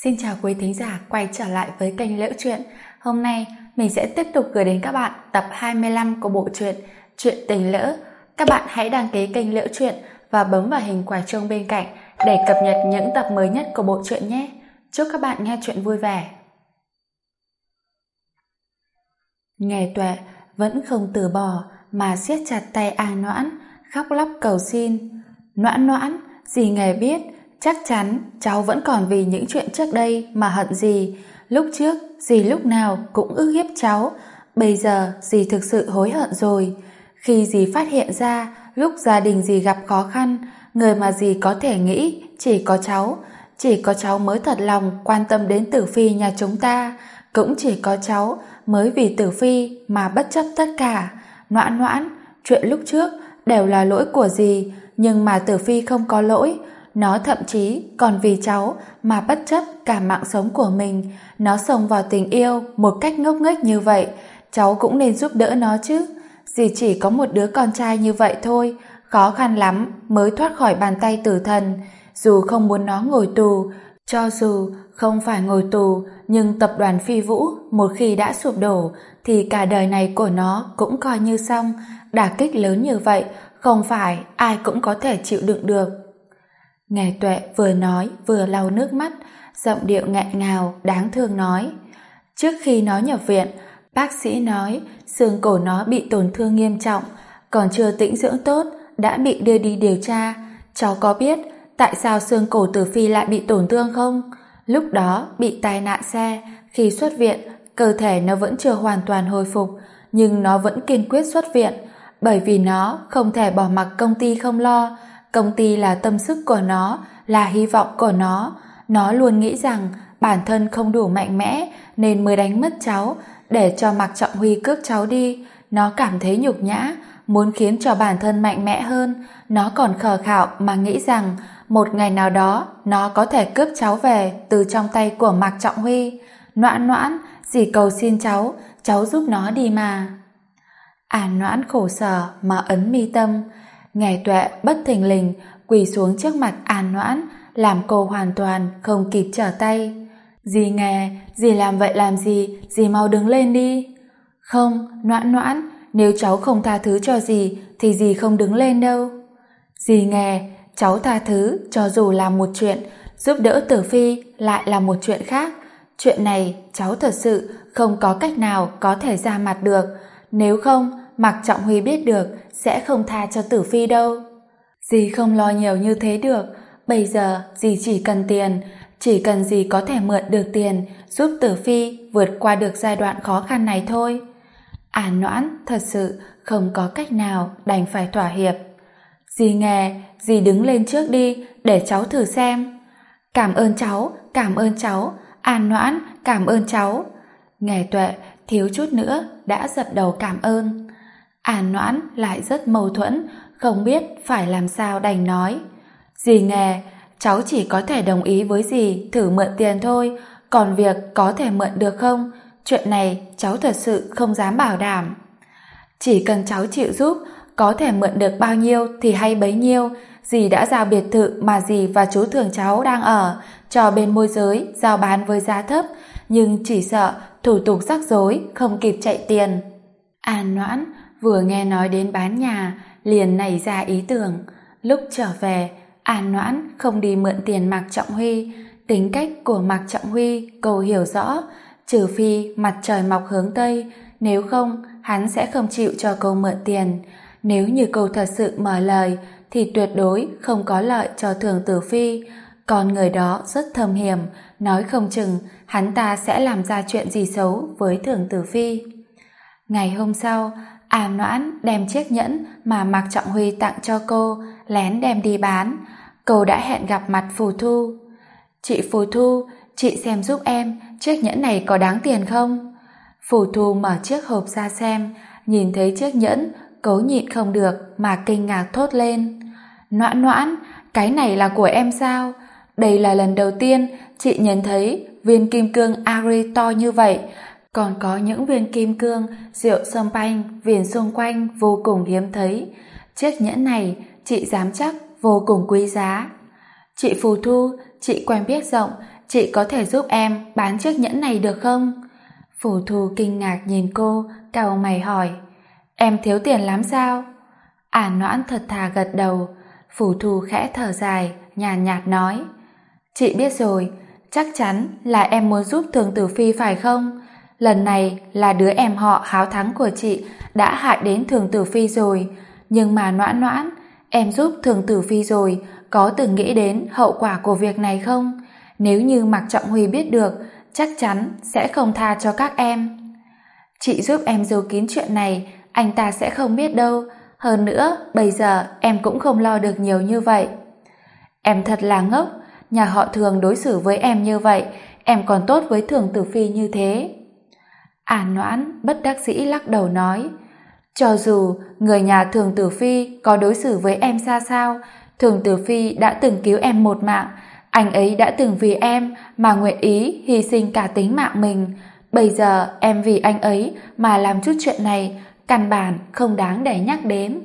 Xin chào quý thính giả quay trở lại với kênh Liễu Chuyện. Hôm nay mình sẽ tiếp tục gửi đến các bạn tập 25 của bộ truyện Chuyện Tình Lỡ. Các bạn hãy đăng ký kênh Liễu Chuyện và bấm vào hình quả chuông bên cạnh để cập nhật những tập mới nhất của bộ truyện nhé. Chúc các bạn nghe chuyện vui vẻ. Nghe Tuệ vẫn không từ bỏ mà siết chặt tay A Noãn, khóc lóc cầu xin. Noãn Noãn, dì Nghề biết chắc chắn cháu vẫn còn vì những chuyện trước đây mà hận dì. Lúc trước dì lúc nào cũng ức hiếp cháu, bây giờ dì thực sự hối hận rồi. Khi dì phát hiện ra lúc gia đình dì gặp khó khăn, người mà dì có thể nghĩ chỉ có cháu mới thật lòng quan tâm đến Tử Phi nhà chúng ta, cũng chỉ có cháu mới vì Tử Phi mà bất chấp tất cả. Noãn Noãn, chuyện lúc trước đều là lỗi của dì, nhưng mà Tử Phi không có lỗi. Nó thậm chí còn vì cháu mà bất chấp cả mạng sống của mình. Nó xông vào tình yêu một cách ngốc nghếch như vậy, cháu cũng nên giúp đỡ nó chứ. Dì chỉ có một đứa con trai như vậy thôi, khó khăn lắm mới thoát khỏi bàn tay tử thần. Dù không muốn nó ngồi tù, cho dù không phải ngồi tù, nhưng tập đoàn Phi Vũ một khi đã sụp đổ thì cả đời này của nó cũng coi như xong. Đả kích lớn như vậy không phải ai cũng có thể chịu đựng được. Nghe Tuệ vừa nói vừa lau nước mắt, giọng điệu nghẹn ngào đáng thương nói. Trước khi nó nhập viện, bác sĩ nói xương cổ nó bị tổn thương nghiêm trọng, còn chưa tĩnh dưỡng tốt đã bị đưa đi điều tra. Cháu có biết tại sao xương cổ Tử Phi lại bị tổn thương không? Lúc đó bị tai nạn xe, khi xuất viện cơ thể nó vẫn chưa hoàn toàn hồi phục, nhưng nó vẫn kiên quyết xuất viện, bởi vì nó không thể bỏ mặc công ty không lo. Công ty là tâm sức của nó, là hy vọng của nó. Nó luôn nghĩ rằng bản thân không đủ mạnh mẽ nên mới đánh mất cháu, để cho Mạc Trọng Huy cướp cháu đi. Nó cảm thấy nhục nhã, muốn khiến cho bản thân mạnh mẽ hơn. Nó còn khờ khạo mà nghĩ rằng một ngày nào đó nó có thể cướp cháu về từ trong tay của Mạc Trọng Huy. Noãn Noãn, dì cầu xin cháu giúp nó đi mà. Noãn khổ sở mà ấn mi tâm. Nghe Tuệ bất thình lình quỳ xuống trước mặt Noãn, làm cô hoàn toàn không kịp trở tay. Dì Nghe, dì làm vậy làm gì, dì mau đứng lên đi. Không, Noãn Noãn, nếu cháu không tha thứ cho dì thì dì không đứng lên đâu. Dì Nghe, cháu tha thứ cho dù là một chuyện, giúp đỡ Tử Phi lại là một chuyện khác. Chuyện này cháu thật sự không có cách nào có thể ra mặt được, nếu không Mạc Trọng Huy biết được sẽ không tha cho Tử Phi đâu. Dì không lo nhiều như thế được, bây giờ dì chỉ cần tiền, chỉ cần dì có thể mượn được tiền giúp Tử Phi vượt qua được giai đoạn khó khăn này thôi. Noãn thật sự không có cách nào, đành phải thỏa hiệp. Dì Nghe, dì đứng lên trước đi để cháu thử xem. Cảm ơn cháu, Noãn, cảm ơn cháu. Nghe Tuệ thiếu chút nữa đã dập đầu cảm ơn. Noãn lại rất mâu thuẫn, không biết phải làm sao đành nói. Dì Nghe, cháu chỉ có thể đồng ý với dì thử mượn tiền thôi, còn việc có thể mượn được không, chuyện này cháu thật sự không dám bảo đảm. Chỉ cần cháu chịu giúp, có thể mượn được bao nhiêu thì hay bấy nhiêu. Dì đã giao biệt thự mà dì và chú Thường cháu đang ở cho bên môi giới giao bán với giá thấp, nhưng chỉ sợ thủ tục rắc rối không kịp chạy tiền. Noãn vừa nghe nói đến bán nhà liền nảy ra ý tưởng. Lúc trở về, Noãn không đi mượn tiền Mạc Trọng Huy. Tính cách của Mạc Trọng Huy cô hiểu rõ, trừ phi mặt trời mọc hướng Tây, nếu không hắn sẽ không chịu cho cô mượn tiền. Nếu như cô thật sự mở lời thì tuyệt đối không có lợi cho Thường Tử Phi. Con người đó rất thâm hiểm, nói không chừng hắn ta sẽ làm ra chuyện gì xấu với Thường Tử Phi. Ngày hôm sau, Noãn đem chiếc nhẫn mà Mạc Trọng Huy tặng cho cô lén đem đi bán. Cô đã hẹn gặp mặt Phù Thu. Chị Phù Thu, chị xem giúp em chiếc nhẫn này có đáng tiền không? Phù Thu mở chiếc hộp ra xem, nhìn thấy chiếc nhẫn, cố nhịn không được mà kinh ngạc thốt lên. Noãn Noãn, cái này là của em sao? Đây là lần đầu tiên chị nhìn thấy viên kim cương Ari to như vậy. Còn có những viên kim cương, rượu sâm panh viền xung quanh vô cùng hiếm thấy. Chiếc nhẫn này chị dám chắc vô cùng quý giá. Chị Phù Thu, chị quen biết rộng, chị có thể giúp em bán chiếc nhẫn này được không? Phù Thu kinh ngạc nhìn cô, cau mày hỏi. Em thiếu tiền lắm sao? Noãn thật thà gật đầu. Phù Thu khẽ thở dài, nhàn nhạt nói. Chị biết rồi, chắc chắn là em muốn giúp Thường Tử Phi phải không? Lần này là đứa em họ háo thắng của chị đã hại đến Thường Tử Phi rồi. Nhưng mà Noãn Noãn, em giúp Thường Tử Phi rồi, có từng nghĩ đến hậu quả của việc này không? Nếu như Mạc Trọng Huy biết được, chắc chắn sẽ không tha cho các em. Chị giúp em giấu kín chuyện này, anh ta sẽ không biết đâu. Hơn nữa, bây giờ em cũng không lo được nhiều như vậy. Em thật là ngốc, nhà họ Thường đối xử với em như vậy, em còn tốt với Thường Tử Phi như thế. Noãn bất đắc dĩ lắc đầu nói. Cho dù người nhà Thường Tử Phi có đối xử với em ra sao, Thường Tử Phi đã từng cứu em một mạng, anh ấy đã từng vì em mà nguyện ý hy sinh cả tính mạng mình. Bây giờ em vì anh ấy mà làm chút chuyện này, căn bản không đáng để nhắc đến.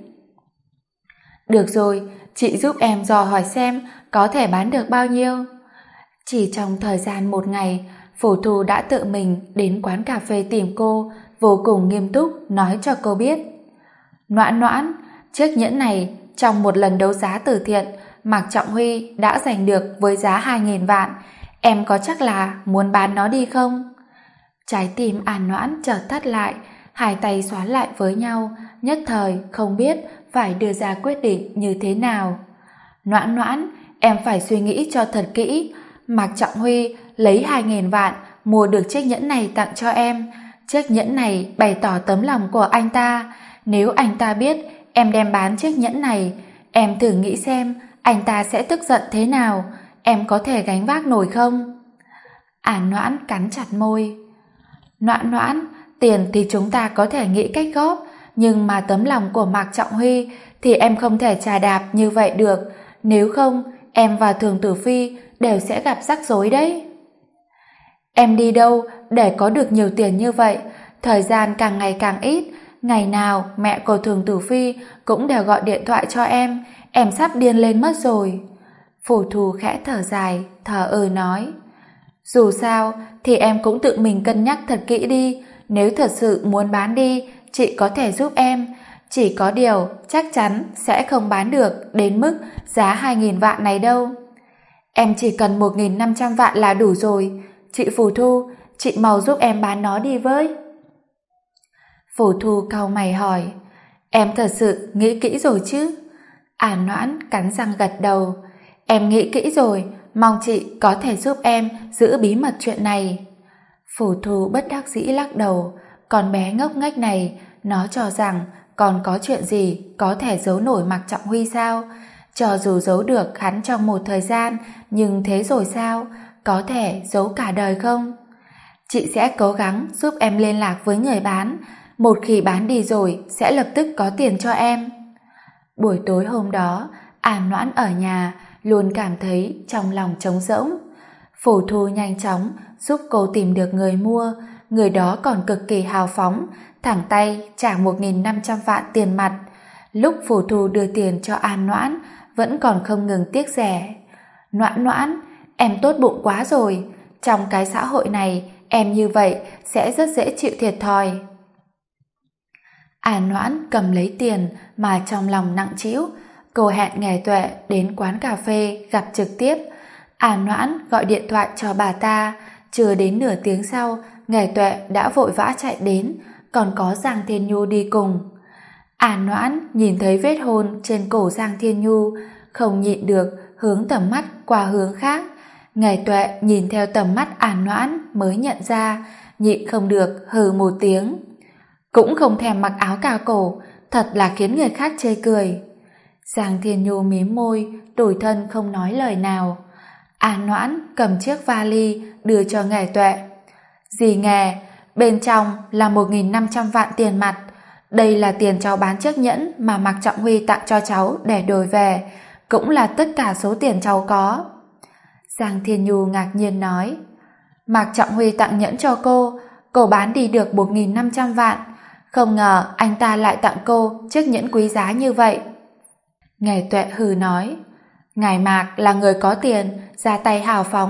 Được rồi, chị giúp em dò hỏi xem có thể bán được bao nhiêu. Chỉ trong thời gian một ngày, Phù Thu đã tự mình đến quán cà phê tìm cô, vô cùng nghiêm túc nói cho cô biết. Noãn Noãn, chiếc nhẫn này trong một lần đấu giá từ thiện Mạc Trọng Huy đã giành được với giá 2.000 vạn, em có chắc là muốn bán nó đi không? Trái tim Noãn chợt thắt lại, hai tay xoắn lại với nhau, nhất thời không biết phải đưa ra quyết định như thế nào. Noãn Noãn, em phải suy nghĩ cho thật kỹ. Mạc Trọng Huy lấy 2.000 vạn mua được chiếc nhẫn này tặng cho em. Chiếc nhẫn này bày tỏ tấm lòng của anh ta. Nếu anh ta biết em đem bán chiếc nhẫn này, em thử nghĩ xem anh ta sẽ tức giận thế nào. Em có thể gánh vác nổi không? Noãn cắn chặt môi. Noãn Noãn, tiền thì chúng ta có thể nghĩ cách góp, nhưng mà tấm lòng của Mạc Trọng Huy thì em không thể chà đạp như vậy được. Nếu không, em và Thường Tử Phi đều sẽ gặp rắc rối đấy. Em đi đâu để có được nhiều tiền như vậy? Thời gian càng ngày càng ít, ngày nào mẹ của Thường Tử Phi cũng đều gọi điện thoại cho em sắp điên lên mất rồi. Phù Thu khẽ thở dài, thờ ơ nói. Dù sao thì em cũng tự mình cân nhắc thật kỹ đi, nếu thật sự muốn bán đi, chị có thể giúp em. Chỉ có điều chắc chắn sẽ không bán được đến mức giá 2.000 vạn này đâu. Em chỉ cần 1.500 vạn là đủ rồi. Chị Phù Thu, chị mau giúp em bán nó đi với. Phù Thu cau mày hỏi. Em thật sự nghĩ kỹ rồi chứ? Noãn cắn răng gật đầu. Em nghĩ kỹ rồi, mong chị có thể giúp em giữ bí mật chuyện này. Phù Thu bất đắc dĩ lắc đầu. Con bé ngốc nghếch này, nó cho rằng còn có chuyện gì có thể giấu nổi Mạc Trọng Huy sao? Cho dù giấu được hắn trong một thời gian, nhưng thế rồi sao? Có thể giấu cả đời không? Chị sẽ cố gắng giúp em liên lạc với người bán. Một khi bán đi rồi sẽ lập tức có tiền cho em. Buổi tối hôm đó, Noãn ở nhà luôn cảm thấy trong lòng trống rỗng. Phù Thu nhanh chóng giúp cô tìm được người mua. Người đó còn cực kỳ hào phóng, thẳng tay trả 1.500 vạn tiền mặt. Lúc Phù Thu đưa tiền cho Noãn, vẫn còn không ngừng tiếc rẻ. Noãn Noãn, em tốt bụng quá rồi. Trong cái xã hội này, em như vậy sẽ rất dễ chịu thiệt thòi. Noãn cầm lấy tiền mà trong lòng nặng trĩu. Cô hẹn Nghè Tuệ đến quán cà phê gặp trực tiếp. Noãn gọi điện thoại cho bà ta. Chưa đến nửa tiếng sau, Nghè Tuệ đã vội vã chạy đến, còn có Giang Thiên Nhu đi cùng. Noãn nhìn thấy vết hôn trên cổ Giang Thiên Nhu, không nhịn được hướng tầm mắt qua hướng khác. Nghè Tuệ nhìn theo tầm mắt Noãn mới nhận ra, nhịn không được hừ một tiếng. Cũng không thèm mặc áo cà cổ, thật là khiến người khác chê cười. Giang Thiên Nhu mím môi, tủi thân không nói lời nào. Noãn cầm chiếc vali đưa cho Nghè Tuệ. Dì Nghè, bên trong là 1.500 vạn tiền mặt. Đây là tiền cháu bán chiếc nhẫn mà Mạc Trọng Huy tặng cho cháu để đổi về, cũng là tất cả số tiền cháu có. Giang Thiên Nhu ngạc nhiên nói. Mạc Trọng Huy tặng nhẫn cho cô bán đi được 1.500 vạn. Không ngờ anh ta lại tặng cô chiếc nhẫn quý giá như vậy. Nghè Tuệ hừ nói. Ngài Mạc là người có tiền, ra tay hào phóng,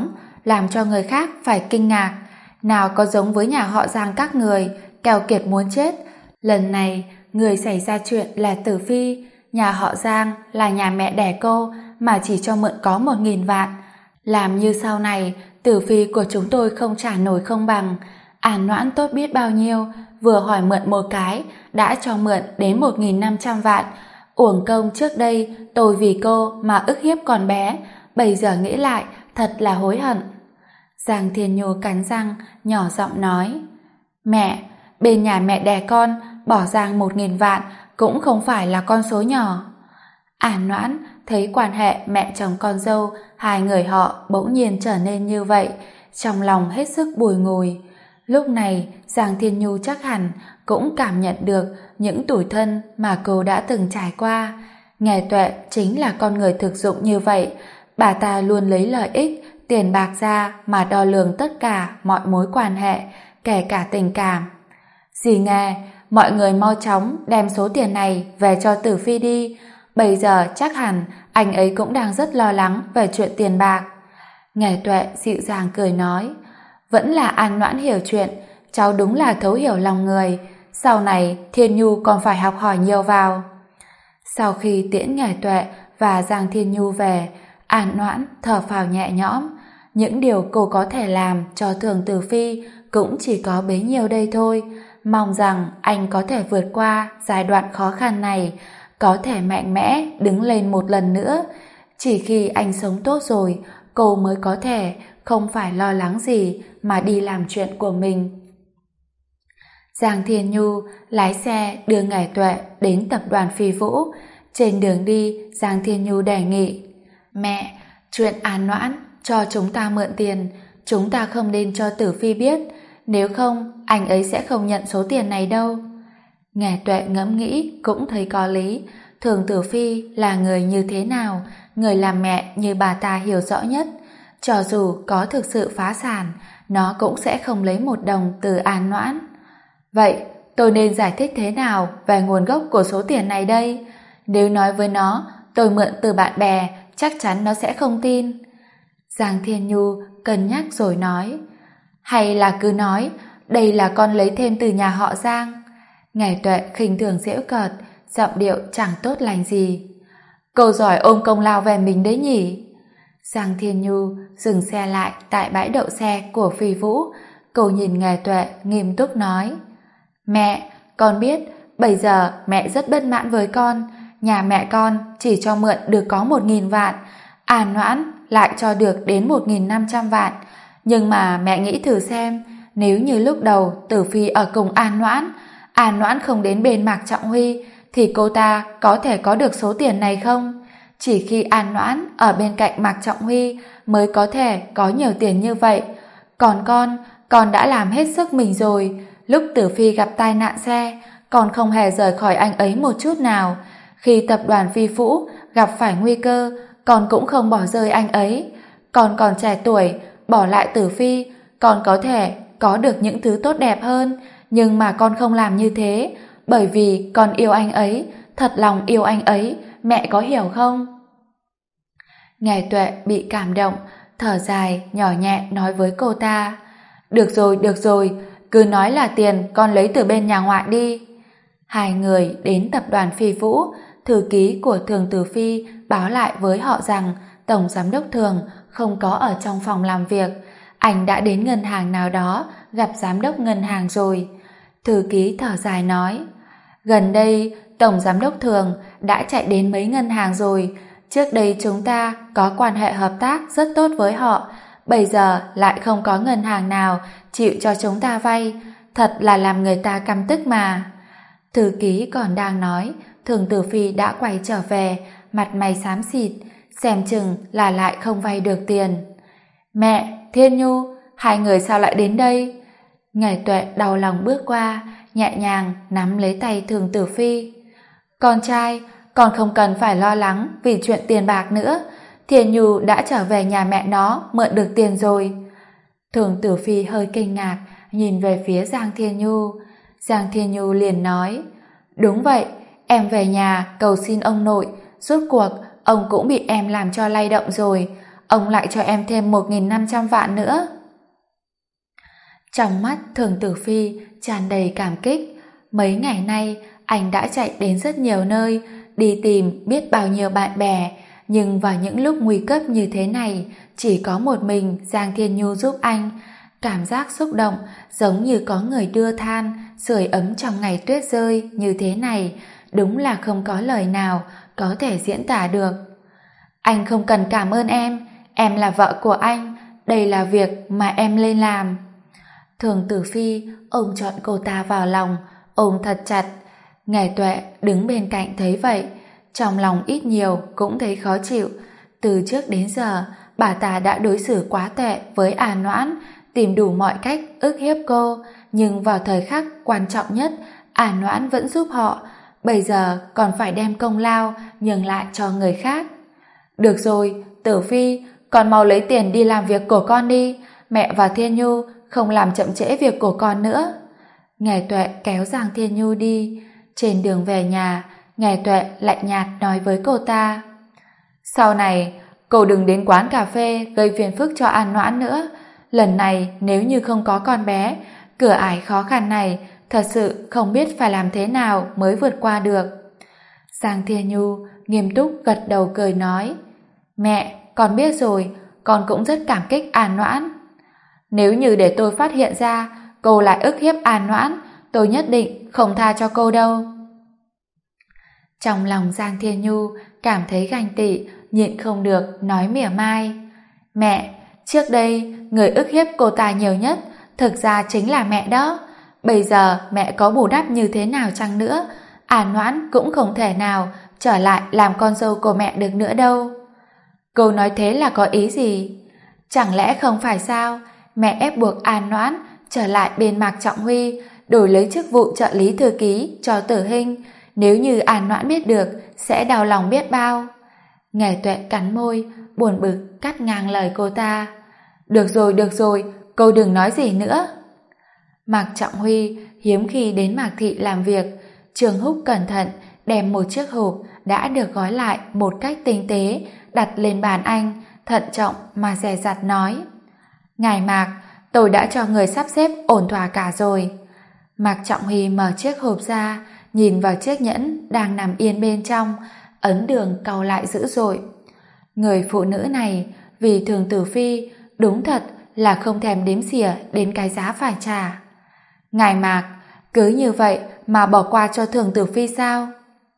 làm cho người khác phải kinh ngạc. Nào có giống với nhà họ Giang các người, keo kiệt muốn chết. Lần này, người xảy ra chuyện là Tử Phi. Nhà họ Giang là nhà mẹ đẻ cô mà chỉ cho mượn có 1.000 vạn. Làm như sau này, Tử Phi của chúng tôi không trả nổi không bằng. An Noãn tốt biết bao nhiêu, vừa hỏi mượn một cái, đã cho mượn đến 1.500 vạn. Uổng công trước đây, tôi vì cô mà ức hiếp con bé, bây giờ nghĩ lại, thật là hối hận. Giang Thiên Nhu cắn răng, nhỏ giọng nói, mẹ, bên nhà mẹ đẻ con, bỏ Giang 1.000 vạn cũng không phải là con số nhỏ. An Noãn thấy quan hệ mẹ chồng con dâu, hai người họ bỗng nhiên trở nên như vậy, trong lòng hết sức bùi ngùi. Lúc này, Giang Thiên Nhu chắc hẳn cũng cảm nhận được những tủi thân mà cô đã từng trải qua. Nghề Tuệ chính là con người thực dụng như vậy, bà ta luôn lấy lợi ích, tiền bạc ra mà đo lường tất cả mọi mối quan hệ, kể cả tình cảm. Dì Nghề, mọi người mau chóng đem số tiền này về cho Tử Phi đi. Bây giờ chắc hẳn anh ấy cũng đang rất lo lắng về chuyện tiền bạc. Nghề Tuệ dịu dàng cười nói, vẫn là An Noãn hiểu chuyện, cháu đúng là thấu hiểu lòng người. Sau này Thiên Nhu còn phải học hỏi nhiều vào. Sau khi tiễn Nghề Tuệ và Giang Thiên Nhu về, An Noãn thở phào nhẹ nhõm. Những điều cô có thể làm cho Thường Tử Phi cũng chỉ có bấy nhiêu đây thôi. Mong rằng anh có thể vượt qua giai đoạn khó khăn này, có thể mạnh mẽ đứng lên một lần nữa. Chỉ khi anh sống tốt rồi, cô mới có thể không phải lo lắng gì mà đi làm chuyện của mình. Giang Thiên Nhu lái xe đưa Nghề Tuệ đến tập đoàn Phi Vũ. Trên đường đi, Giang Thiên Nhu đề nghị, mẹ, chuyện An Noãn cho chúng ta mượn tiền, chúng ta không nên cho Tử Phi biết, nếu không anh ấy sẽ không nhận số tiền này đâu. Nghề Tuệ ngẫm nghĩ cũng thấy có lý. Thường Tử Phi là người như thế nào, người làm mẹ như bà ta hiểu rõ nhất. Cho dù có thực sự phá sản, nó cũng sẽ không lấy một đồng từ An Noãn. Vậy tôi nên giải thích thế nào về nguồn gốc của số tiền này đây? Nếu nói với nó tôi mượn từ bạn bè, chắc chắn nó sẽ không tin. Giang Thiên Nhu cân nhắc rồi nói, hay là cứ nói đây là con lấy thêm từ nhà họ Giang. Nghề Tuệ khinh thường giễu cợt, giọng điệu chẳng tốt lành gì. Cô giỏi ôm công lao về mình đấy nhỉ? Giang Thiên Nhu dừng xe lại tại bãi đậu xe của Phi Vũ. Cô nhìn Nghề Tuệ nghiêm túc nói, mẹ, con biết bây giờ mẹ rất bất mãn với con. Nhà mẹ con chỉ cho mượn được có 1.000 vạn, An Noãn lại cho được đến 1.500 vạn. Nhưng mà mẹ nghĩ thử xem, nếu như lúc đầu Tử Phi ở cùng An Noãn không đến bên Mạc Trọng Huy, thì cô ta có thể có được số tiền này không? Chỉ khi An Noãn ở bên cạnh Mạc Trọng Huy mới có thể có nhiều tiền như vậy. Còn con đã làm hết sức mình rồi. Lúc Tử Phi gặp tai nạn xe, con không hề rời khỏi anh ấy một chút nào. Khi tập đoàn Phi Vũ gặp phải nguy cơ, con cũng không bỏ rơi anh ấy. Con còn trẻ tuổi, bỏ lại Tử Phi, con có thể có được những thứ tốt đẹp hơn. Nhưng mà con không làm như thế, bởi vì con yêu anh ấy, thật lòng yêu anh ấy, mẹ có hiểu không? Nghề Tuệ bị cảm động, thở dài, nhỏ nhẹ nói với cô ta, được rồi, cứ nói là tiền con lấy từ bên nhà ngoại đi. Hai người đến tập đoàn Phi Vũ. Thư ký của Thường Tử Phi báo lại với họ rằng Tổng Giám đốc Thường không có ở trong phòng làm việc. Anh đã đến ngân hàng nào đó gặp Giám đốc ngân hàng rồi. Thư ký thở dài nói, gần đây Tổng Giám đốc Thường đã chạy đến mấy ngân hàng rồi. Trước đây chúng ta có quan hệ hợp tác rất tốt với họ, bây giờ lại không có ngân hàng nào chịu cho chúng ta vay, thật là làm người ta căm tức mà. Thư ký còn đang nói, Thường Tử Phi đã quay trở về, mặt mày xám xịt, xem chừng là lại không vay được tiền. Mẹ, Thiên Nhu, hai người sao lại đến đây? Nghề Tuệ đau lòng bước qua, nhẹ nhàng nắm lấy tay Thường Tử Phi. Con trai, con không cần phải lo lắng vì chuyện tiền bạc nữa. Thiên Nhu đã trở về nhà mẹ nó mượn được tiền rồi. Thường Tử Phi hơi kinh ngạc, nhìn về phía Giang Thiên Nhu. Giang Thiên Nhu liền nói, đúng vậy, em về nhà cầu xin ông nội, rốt cuộc ông cũng bị em làm cho lay động rồi. ông lại cho em thêm 1.500 vạn nữa. Trong mắt Thường Tử Phi tràn đầy cảm kích. Mấy ngày nay anh đã chạy đến rất nhiều nơi, đi tìm biết bao nhiêu bạn bè, nhưng vào những lúc nguy cấp như thế này, chỉ có một mình Giang Thiên Nhu giúp anh. Cảm giác xúc động giống như có người đưa than, sưởi ấm trong ngày tuyết rơi như thế này, đúng là không có lời nào có thể diễn tả được. Anh không cần cảm ơn em là vợ của anh, đây là việc mà em lên làm. Thường Tử Phi ôm trọn cô ta vào lòng, ôm thật chặt. Ngải Tuệ đứng bên cạnh thấy vậy, trong lòng ít nhiều cũng thấy khó chịu. Từ trước đến giờ, bà ta đã đối xử quá tệ với A Noãn, tìm đủ mọi cách ức hiếp cô, nhưng vào thời khắc quan trọng nhất, A Noãn vẫn giúp họ, bây giờ còn phải đem công lao nhường lại cho người khác. Được rồi, Tử Phi, con mau lấy tiền đi làm việc của con đi, mẹ và Thiên Nhu không làm chậm trễ việc của con nữa. Ngải Tuệ kéo Giang Thiên Nhu đi. Trên đường về nhà, Ngải Tuệ lạnh nhạt nói với cô ta: sau này cô đừng đến quán cà phê gây phiền phức cho An Noãn nữa. Lần này nếu như không có con bé, cửa ải khó khăn này thật sự không biết phải làm thế nào mới vượt qua được. Giang Thiên Nhu nghiêm túc gật đầu cười nói: mẹ, con biết rồi, con cũng rất cảm kích An Noãn. Nếu như để tôi phát hiện ra cô lại ức hiếp An Noãn, tôi nhất định không tha cho cô đâu. Trong lòng Giang Thiên Nhu cảm thấy ganh tị, nhịn không được nói mỉa mai: mẹ, trước đây người ức hiếp cô ta nhiều nhất thực ra chính là mẹ đó. Bây giờ mẹ có bù đắp như thế nào chăng nữa, An Noãn cũng không thể nào trở lại làm con dâu của mẹ được nữa đâu. Cô nói thế là có ý gì? Chẳng lẽ không phải sao? Mẹ ép buộc An Noãn trở lại bên Mạc Trọng Huy, đổi lấy chức vụ trợ lý thư ký cho Tử Hinh. Nếu như An Noãn biết được sẽ đau lòng biết bao. Ngải Tuệ cắn môi, buồn bực cắt ngang lời cô ta: được rồi, cô đừng nói gì nữa. Mạc Trọng Huy hiếm khi đến Mạc Thị làm việc. Trường Húc cẩn thận đem một chiếc hộp đã được gói lại một cách tinh tế đặt lên bàn anh, thận trọng mà dè dặt nói: ngài Mạc, tôi đã cho người sắp xếp ổn thỏa cả rồi. Mạc Trọng Huy mở chiếc hộp ra, nhìn vào chiếc nhẫn đang nằm yên bên trong, ấn đường cau lại dữ dội. Người phụ nữ này vì Thường Tử Phi đúng thật là không thèm đếm xỉa đến cái giá phải trả. Ngài Mạc, cứ như vậy mà bỏ qua cho Thường Tử Phi sao?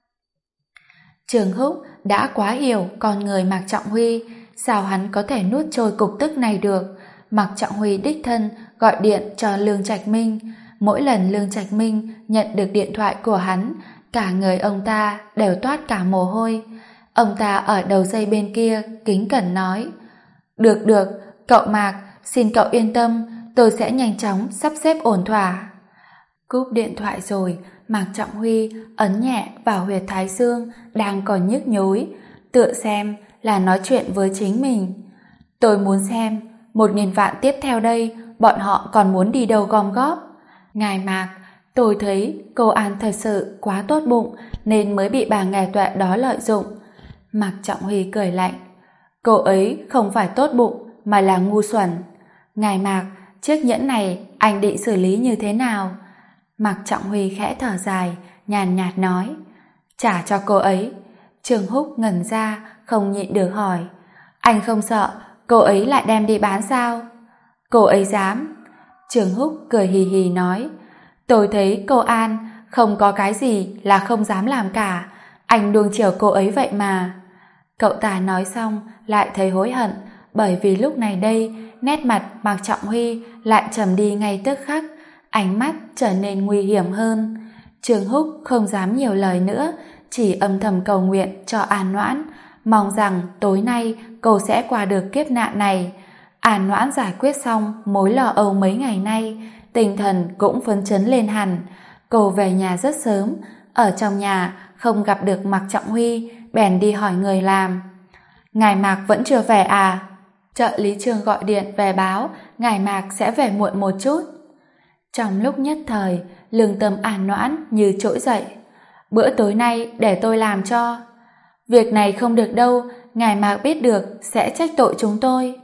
Trường Húc đã quá hiểu con người Mạc Trọng Huy, sao hắn có thể nuốt trôi cục tức này được. Mạc Trọng Huy đích thân gọi điện cho Lương Trạch Minh. Mỗi lần Lương Trạch Minh nhận được điện thoại của hắn, cả người ông ta đều toát cả mồ hôi. Ông ta ở đầu dây bên kia kính cẩn nói: Được, cậu Mạc, xin cậu yên tâm, tôi sẽ nhanh chóng sắp xếp ổn thỏa. Cúp điện thoại rồi, Mạc Trọng Huy ấn nhẹ vào huyệt thái dương đang còn nhức nhối, tựa xem là nói chuyện với chính mình. Tôi muốn xem 1.000 vạn tiếp theo đây bọn họ còn muốn đi đâu gom góp. Ngài Mạc, tôi thấy cô An thật sự quá tốt bụng nên mới bị bà Ngải Tuệ đó lợi dụng. Mạc Trọng Huy cười lạnh: cô ấy không phải tốt bụng mà là ngu xuẩn. Ngài Mạc, chiếc nhẫn này anh định xử lý như thế nào? Mạc Trọng Huy khẽ thở dài, nhàn nhạt nói: trả cho cô ấy. Trường Húc ngẩn ra, không nhịn được hỏi: anh không sợ cô ấy lại đem đi bán sao? Cô ấy dám. Trường Húc cười hì hì nói: tôi thấy cô An không có cái gì là không dám làm cả, anh nuông chiều cô ấy vậy mà. Cậu ta nói xong lại thấy hối hận, bởi vì lúc này đây nét mặt Mạc Trọng Huy lại trầm đi ngay tức khắc, ánh mắt trở nên nguy hiểm hơn. Trường Húc không dám nhiều lời nữa, chỉ âm thầm cầu nguyện cho An Noãn, mong rằng tối nay cô sẽ qua được kiếp nạn này. An Noãn giải quyết xong mối lo âu mấy ngày nay, tinh thần cũng phấn chấn lên hẳn. Cô về nhà rất sớm, ở trong nhà không gặp được Mạc Trọng Huy, bèn đi hỏi người làm: ngài Mạc vẫn chưa về à? Trợ lý Trương gọi điện về báo ngài Mạc sẽ về muộn một chút. Trong lúc nhất thời, lương tâm An Noãn như trỗi dậy: bữa tối nay để tôi làm cho. Việc này không được đâu, ngài Mạc biết được sẽ trách tội chúng tôi.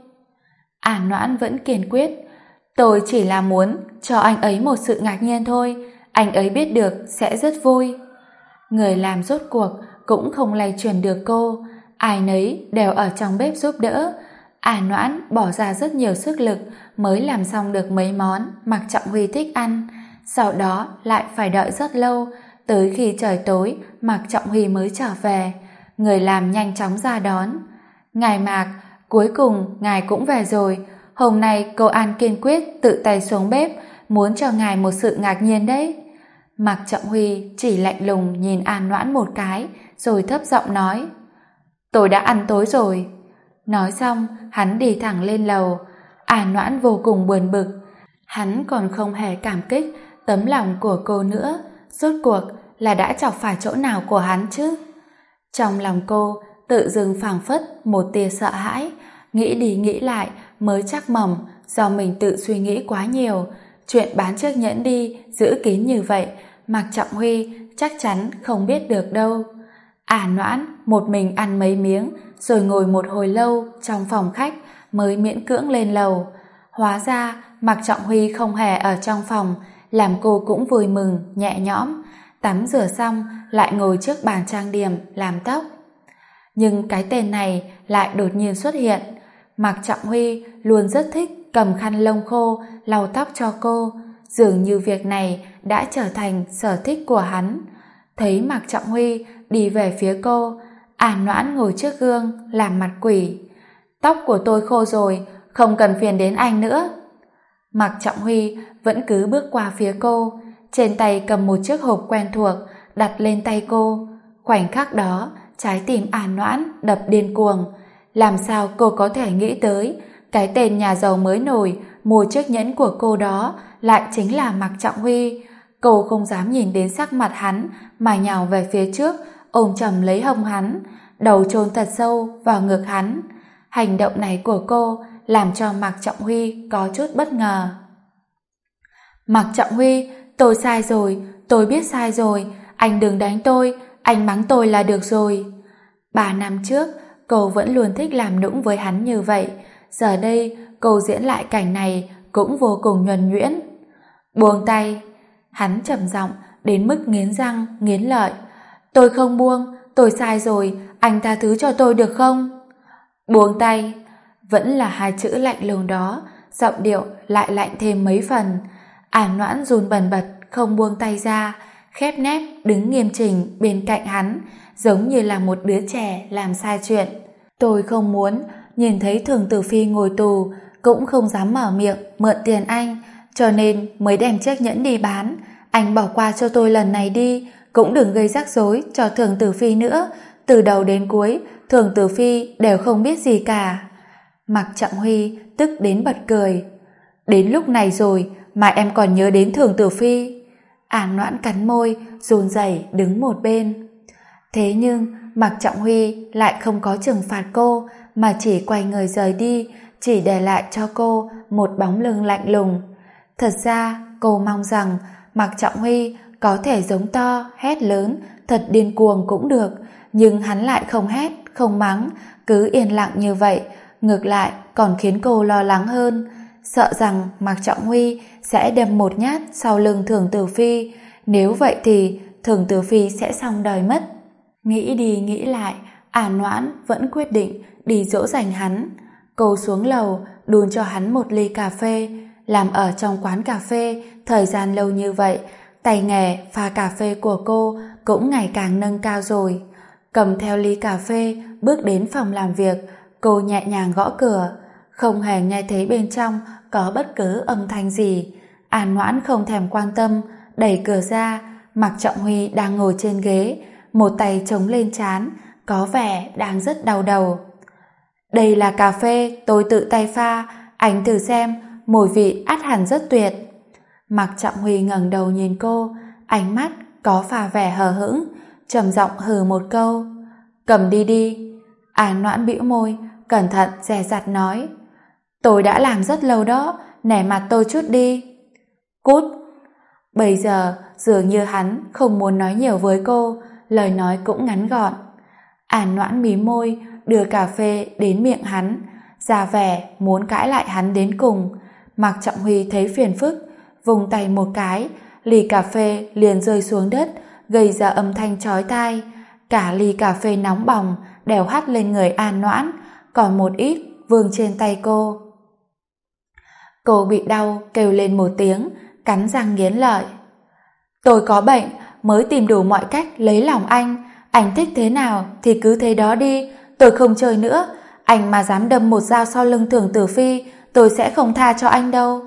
An Noãn vẫn kiên quyết. Tôi chỉ là muốn cho anh ấy một sự ngạc nhiên thôi, anh ấy biết được sẽ rất vui. Người làm rốt cuộc cũng không lay truyền được cô, ai nấy đều ở trong bếp giúp đỡ. An Noãn bỏ ra rất nhiều sức lực mới làm xong được mấy món Mạc Trọng Huy thích ăn, sau đó lại phải đợi rất lâu, tới khi trời tối Mạc Trọng Huy mới trở về. Người làm nhanh chóng ra đón. Ngài Mạc, cuối cùng ngài cũng về rồi. Hôm nay cô An kiên quyết tự tay xuống bếp, muốn cho ngài một sự ngạc nhiên đấy. Mạc Trọng Huy chỉ lạnh lùng nhìn An Noãn một cái, rồi thấp giọng nói: Tôi đã ăn tối rồi. Nói xong, hắn đi thẳng lên lầu. An Noãn vô cùng buồn bực. Hắn còn không hề cảm kích tấm lòng của cô nữa. Rốt cuộc là đã chọc phải chỗ nào của hắn chứ? Trong lòng cô tự dưng phảng phất một tia sợ hãi, nghĩ đi nghĩ lại mới chắc mẩm do mình tự suy nghĩ quá nhiều. Chuyện bán chiếc nhẫn đi giữ kín như vậy, Mạc Trọng Huy chắc chắn không biết được đâu. An Noãn một mình ăn mấy miếng rồi ngồi một hồi lâu trong phòng khách mới miễn cưỡng lên lầu. Hóa ra Mạc Trọng Huy không hề ở trong phòng, làm cô cũng vui mừng nhẹ nhõm. Tắm rửa xong lại ngồi trước bàn trang điểm làm tóc. Nhưng cái tên này lại đột nhiên xuất hiện. Mạc Trọng Huy luôn rất thích cầm khăn lông khô lau tóc cho cô, dường như việc này đã trở thành sở thích của hắn. Thấy Mạc Trọng Huy đi về phía cô, An Noãn ngồi trước gương làm mặt quỷ. Tóc của tôi khô rồi, không cần phiền đến anh nữa. Mạc Trọng Huy vẫn cứ bước qua phía cô, trên tay cầm một chiếc hộp quen thuộc đặt lên tay cô. Khoảnh khắc đó trái tim An Noãn đập điên cuồng. Làm sao cô có thể nghĩ tới cái tên nhà giàu mới nổi mua chiếc nhẫn của cô đó lại chính là Mạc Trọng Huy. Cô không dám nhìn đến sắc mặt hắn mà nhào về phía trước, ôm chầm lấy hông hắn, đầu chôn thật sâu vào ngực hắn. Hành động này của cô làm cho Mạc Trọng Huy có chút bất ngờ. Mạc Trọng Huy, tôi sai rồi, tôi biết sai rồi, anh đừng đánh tôi, anh mắng tôi là được rồi. 3 năm trước, cô vẫn luôn thích làm nũng với hắn như vậy, giờ đây cô diễn lại cảnh này cũng vô cùng nhuần nhuyễn. Buông tay. Hắn trầm giọng đến mức nghiến răng nghiến lợi. Tôi không buông, tôi sai rồi, anh tha thứ cho tôi được không? Buông tay. Vẫn là 2 chữ lạnh lùng đó, giọng điệu lại lạnh thêm mấy phần. An Noãn run bần bật không buông tay ra, khép nép đứng nghiêm chỉnh bên cạnh hắn, giống như là một đứa trẻ làm sai chuyện. Tôi không muốn nhìn thấy Thường Tử Phi ngồi tù, cũng không dám mở miệng mượn tiền anh, cho nên mới đem chiếc nhẫn đi bán. Anh bỏ qua cho tôi lần này đi, cũng đừng gây rắc rối cho Thường Tử Phi nữa. Từ đầu đến cuối Thường Tử Phi đều không biết gì cả. Mạc Trọng Huy tức đến bật cười. Đến lúc này rồi mà em còn nhớ đến Thường Tử Phi? An Noãn cắn môi run rẩy đứng một bên. Thế nhưng Mạc Trọng Huy lại không có trừng phạt cô, mà chỉ quay người rời đi, chỉ để lại cho cô một bóng lưng lạnh lùng. Thật ra cô mong rằng Mạc Trọng Huy có thể giống to, hét lớn, thật điên cuồng cũng được, nhưng hắn lại không hét, không mắng, cứ yên lặng như vậy, ngược lại còn khiến cô lo lắng hơn, sợ rằng Mạc Trọng Huy sẽ đâm một nhát sau lưng Thường Tử Phi. Nếu vậy thì Thường Tử Phi sẽ xong đời mất. Nghĩ đi nghĩ lại, An Noãn vẫn quyết định đi dỗ dành hắn. Cô xuống lầu đun cho hắn một ly cà phê. Làm ở trong quán cà phê thời gian lâu như vậy, tay nghề pha cà phê của cô cũng ngày càng nâng cao rồi. Cầm theo ly cà phê bước đến phòng làm việc, cô nhẹ nhàng gõ cửa, không hề nghe thấy bên trong có bất cứ âm thanh gì. An Noãn không thèm quan tâm, đẩy cửa ra. Mạc Trọng Huy đang ngồi trên ghế, một tay chống lên trán, có vẻ đang rất đau đầu. Đây là cà phê tôi tự tay pha, anh thử xem, mùi vị ắt hẳn rất tuyệt. Mạc Trọng Huy ngẩng đầu nhìn cô, ánh mắt có pha vẻ hờ hững, trầm giọng hừ một câu. Cầm đi đi. An Noãn bĩu môi, cẩn thận dè dặt nói. Tôi đã làm rất lâu đó, nể mặt tôi chút đi. Cút. Bây giờ dường như hắn không muốn nói nhiều với cô, lời nói cũng ngắn gọn. An Noãn mí môi, đưa cà phê đến miệng hắn, ra vẻ muốn cãi lại hắn đến cùng. Mạc Trọng Huy thấy phiền phức, vùng tay một cái, ly cà phê liền rơi xuống đất, gây ra âm thanh chói tai. Cả ly cà phê nóng bỏng đều hắt lên người An Noãn, còn một ít vương trên tay cô. Cô bị đau kêu lên một tiếng, cắn răng nghiến lợi. Tôi có bệnh mới tìm đủ mọi cách lấy lòng anh thích thế nào thì cứ thế đó đi, tôi không chơi nữa. Anh mà dám đâm một dao sau lưng Thường Tử Phi, tôi sẽ không tha cho anh đâu.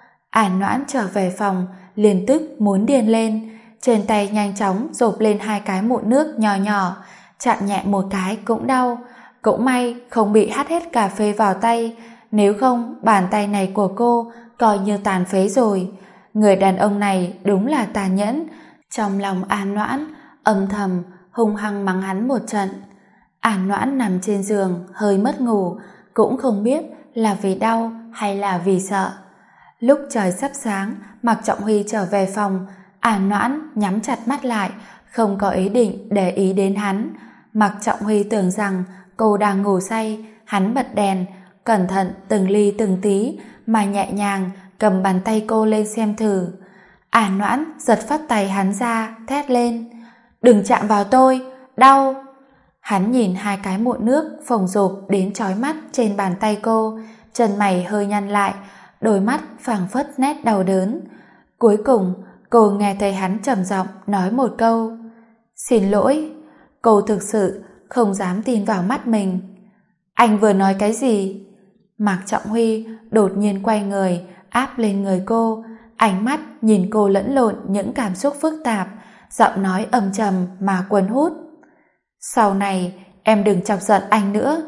An Noãn trở về phòng, liền tức muốn điên lên, trên tay nhanh chóng rộp lên 2 cái mụn nước nhỏ nhỏ, chạm nhẹ một cái cũng đau. Cũng may không bị hắt hết cà phê vào tay, nếu không bàn tay này của cô coi như tàn phế rồi. Người đàn ông này đúng là tàn nhẫn. Trong lòng An Noãn âm thầm hung hăng mắng hắn một trận. An Noãn nằm trên giường hơi mất ngủ, cũng không biết là vì đau hay là vì sợ. Lúc trời sắp sáng, Mạc Trọng Huy trở về phòng. An Noãn nhắm chặt mắt lại, không có ý định để ý đến hắn. Mạc Trọng Huy tưởng rằng cô đang ngủ say, hắn bật đèn, cẩn thận từng ly từng tí mà nhẹ nhàng cầm bàn tay cô lên xem thử. An Noãn giật phắt tay hắn ra, thét lên. Đừng chạm vào tôi, đau. Hắn nhìn 2 cái mụn nước phồng rộp đến chói mắt trên bàn tay cô, chân mày hơi nhăn lại, đôi mắt phảng phất nét đau đớn. Cuối cùng cô nghe thấy hắn trầm giọng nói một câu. Xin lỗi. Cô thực sự không dám tin vào mắt mình. Anh vừa nói cái gì? Mạc Trọng Huy đột nhiên quay người áp lên người cô, ánh mắt nhìn cô lẫn lộn những cảm xúc phức tạp, giọng nói âm trầm mà cuốn hút. Sau này em đừng chọc giận anh nữa.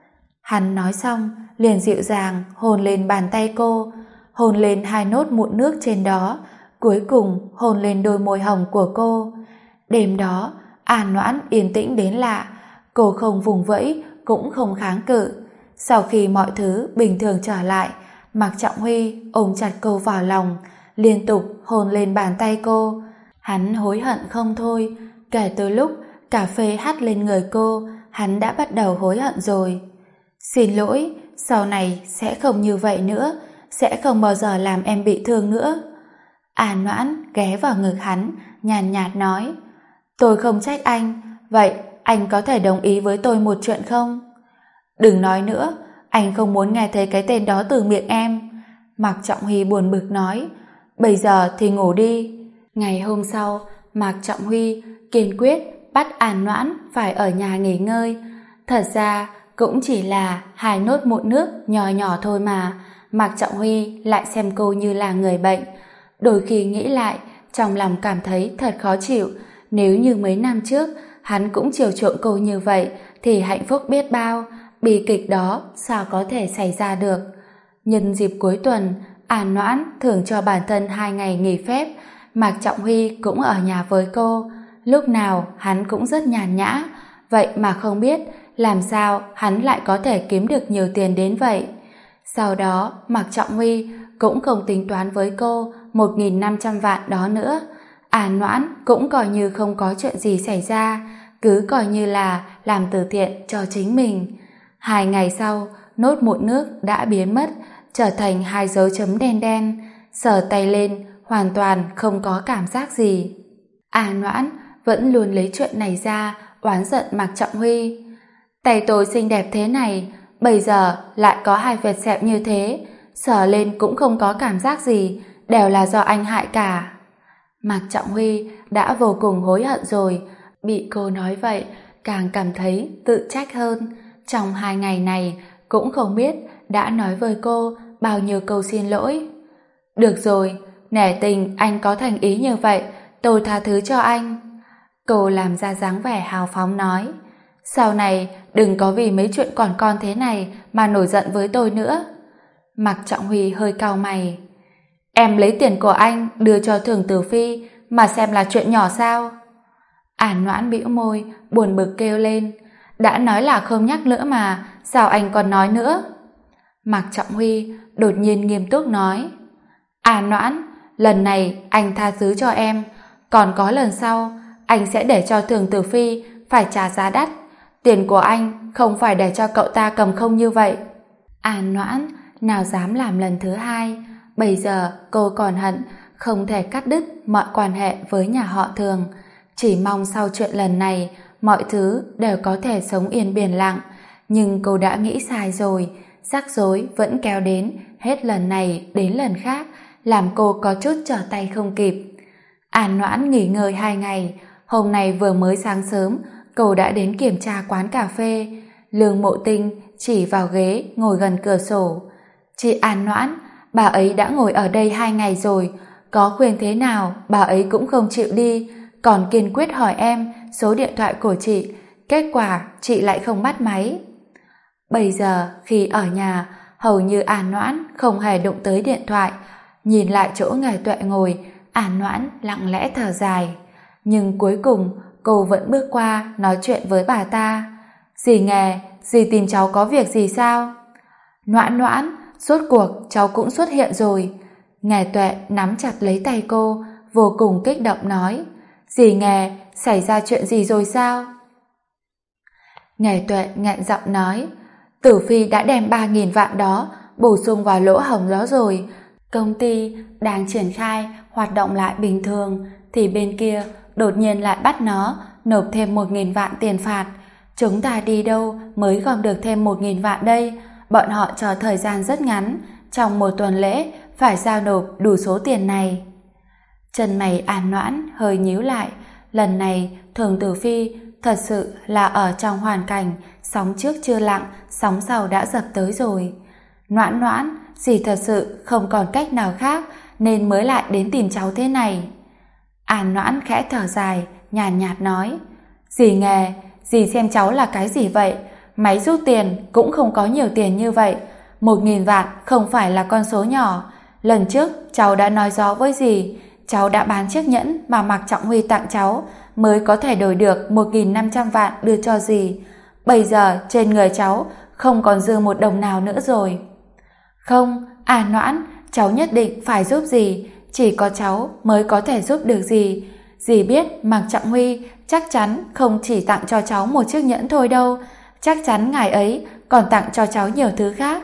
Hắn nói xong liền dịu dàng hôn lên bàn tay cô, hôn lên 2 nốt mụn nước trên đó, cuối cùng hôn lên đôi môi hồng của cô. Đêm đó An Noãn yên tĩnh đến lạ, cô không vùng vẫy cũng không kháng cự. Sau khi mọi thứ bình thường trở lại, Mạc Trọng Huy ôm chặt cô vào lòng, liên tục hôn lên bàn tay cô. Hắn hối hận không thôi. Kể từ lúc cà phê hắt lên người cô, hắn đã bắt đầu hối hận rồi. Xin lỗi, sau này sẽ không như vậy nữa, sẽ không bao giờ làm em bị thương nữa. An Noãn ghé vào ngực hắn, nhàn nhạt nói. Tôi không trách anh, vậy anh có thể đồng ý với tôi một chuyện không? Đừng nói nữa, anh không muốn nghe thấy cái tên đó từ miệng em. Mạc Trọng Huy buồn bực nói. Bây giờ thì ngủ đi. Ngày hôm sau, Mạc Trọng Huy kiên quyết bắt An Noãn phải ở nhà nghỉ ngơi. Thật ra cũng chỉ là 2 nốt mụn nước nhỏ nhỏ thôi mà. Mạc Trọng Huy lại xem cô như là người bệnh. Đôi khi nghĩ lại, trong lòng cảm thấy thật khó chịu. Nếu như mấy năm trước hắn cũng chiều chuộng cô như vậy thì hạnh phúc biết bao. Bi kịch đó sao có thể xảy ra được. Nhân dịp cuối tuần, An Noãn thường cho bản thân 2 ngày nghỉ phép. Mạc Trọng Huy cũng ở nhà với cô. Lúc nào hắn cũng rất nhàn nhã. Vậy mà không biết làm sao hắn lại có thể kiếm được nhiều tiền đến vậy. Sau đó Mạc Trọng Huy cũng không tính toán với cô 1.500 vạn đó nữa. An Noãn cũng coi như không có chuyện gì xảy ra, cứ coi như là làm từ thiện cho chính mình. 2 ngày sau, nốt mụn nước đã biến mất, trở thành 2 dấu chấm đen đen. Sờ tay lên, hoàn toàn không có cảm giác gì. An Noãn vẫn luôn lấy chuyện này ra oán giận Mạc Trọng Huy. Tay tôi xinh đẹp thế này, bây giờ lại có 2 vệt sẹo như thế, sờ lên cũng không có cảm giác gì, đều là do anh hại cả. Mạc Trọng Huy đã vô cùng hối hận rồi, bị cô nói vậy càng cảm thấy tự trách hơn. Trong 2 ngày này cũng không biết đã nói với cô bao nhiêu câu xin lỗi. Được rồi, nể tình anh có thành ý như vậy, tôi tha thứ cho anh. Cô làm ra dáng vẻ hào phóng nói. Sau này đừng có vì mấy chuyện còn con thế này mà nổi giận với tôi nữa. Mạc Trọng Huy hơi cau mày. Em lấy tiền của anh đưa cho Thường Tử Phi mà xem là chuyện nhỏ sao? An Noãn bĩu môi, buồn bực kêu lên. Đã nói là không nhắc nữa mà, sao anh còn nói nữa? Mạc Trọng Huy đột nhiên nghiêm túc nói. An Noãn, lần này anh tha thứ cho em, còn có lần sau anh sẽ để cho Thường Tử Phi phải trả giá đắt. tiền của anh không phải để cho cậu ta cầm không như vậy. An Noãn nào dám làm lần thứ hai, bây giờ cô còn hận không thể cắt đứt mọi quan hệ với nhà họ Thường, chỉ mong sau chuyện lần này mọi thứ đều có thể sống yên biển lặng. Nhưng cô đã nghĩ sai rồi, rắc rối vẫn kéo đến hết lần này đến lần khác, làm cô có chút trở tay không kịp. An Noãn nghỉ ngơi 2 ngày, hôm nay vừa mới sáng sớm cô đã đến kiểm tra quán cà phê. Lương Mộ Tinh chỉ vào ghế ngồi gần cửa sổ. Chị An Noãn, bà ấy đã ngồi ở đây 2 ngày rồi, có khuyên thế nào bà ấy cũng không chịu đi, còn kiên quyết hỏi em số điện thoại của chị, kết quả chị lại không bắt máy. Bây giờ khi ở nhà, hầu như An Noãn không hề đụng tới điện thoại. Nhìn lại chỗ Ngải Tuệ ngồi, An Noãn lặng lẽ thở dài. Nhưng cuối cùng cô vẫn bước qua nói chuyện với bà ta. Dì Nghè, dì tìm cháu có việc gì sao? Noãn Noãn, rốt cuộc cháu cũng xuất hiện rồi. Ngải Tuệ nắm chặt lấy tay cô, vô cùng kích động nói. Dì Nghè, xảy ra chuyện gì rồi sao? Ngải Tuệ nghẹn giọng nói. Tử Phi đã đem 3.000 vạn đó bổ sung vào lỗ hổng đó rồi. Công ty đang triển khai hoạt động lại bình thường, thì bên kia đột nhiên lại bắt nó nộp thêm 1.000 vạn tiền phạt. Chúng ta đi đâu mới gom được thêm 1.000 vạn đây? Bọn họ cho thời gian rất ngắn, trong 1 tuần lễ phải giao nộp đủ số tiền này. Chân mày An Noãn hơi nhíu lại. Lần này Thường Tử Phi thật sự là ở trong hoàn cảnh sóng trước chưa lặng, sóng sau đã dập tới rồi. Noãn Noãn, dì thật sự không còn cách nào khác nên mới lại đến tìm cháu thế này. An Noãn khẽ thở dài, nhàn nhạt nói. Dì Nghè, dì xem cháu là cái gì vậy? Máy rút tiền cũng không có nhiều tiền như vậy. 1.000 vạn không phải là con số nhỏ. Lần trước cháu đã nói rõ với dì, cháu đã bán chiếc nhẫn mà Mạc Trọng Huy tặng cháu mới có thể đổi được 1.500 vạn đưa cho dì. Bây giờ trên người cháu không còn dư 1 đồng nào nữa rồi. Không, An Noãn, cháu nhất định phải giúp dì, chỉ có cháu mới có thể giúp được dì. Dì biết Mạc Trọng Huy chắc chắn không chỉ tặng cho cháu một chiếc nhẫn thôi đâu, chắc chắn ngài ấy còn tặng cho cháu nhiều thứ khác.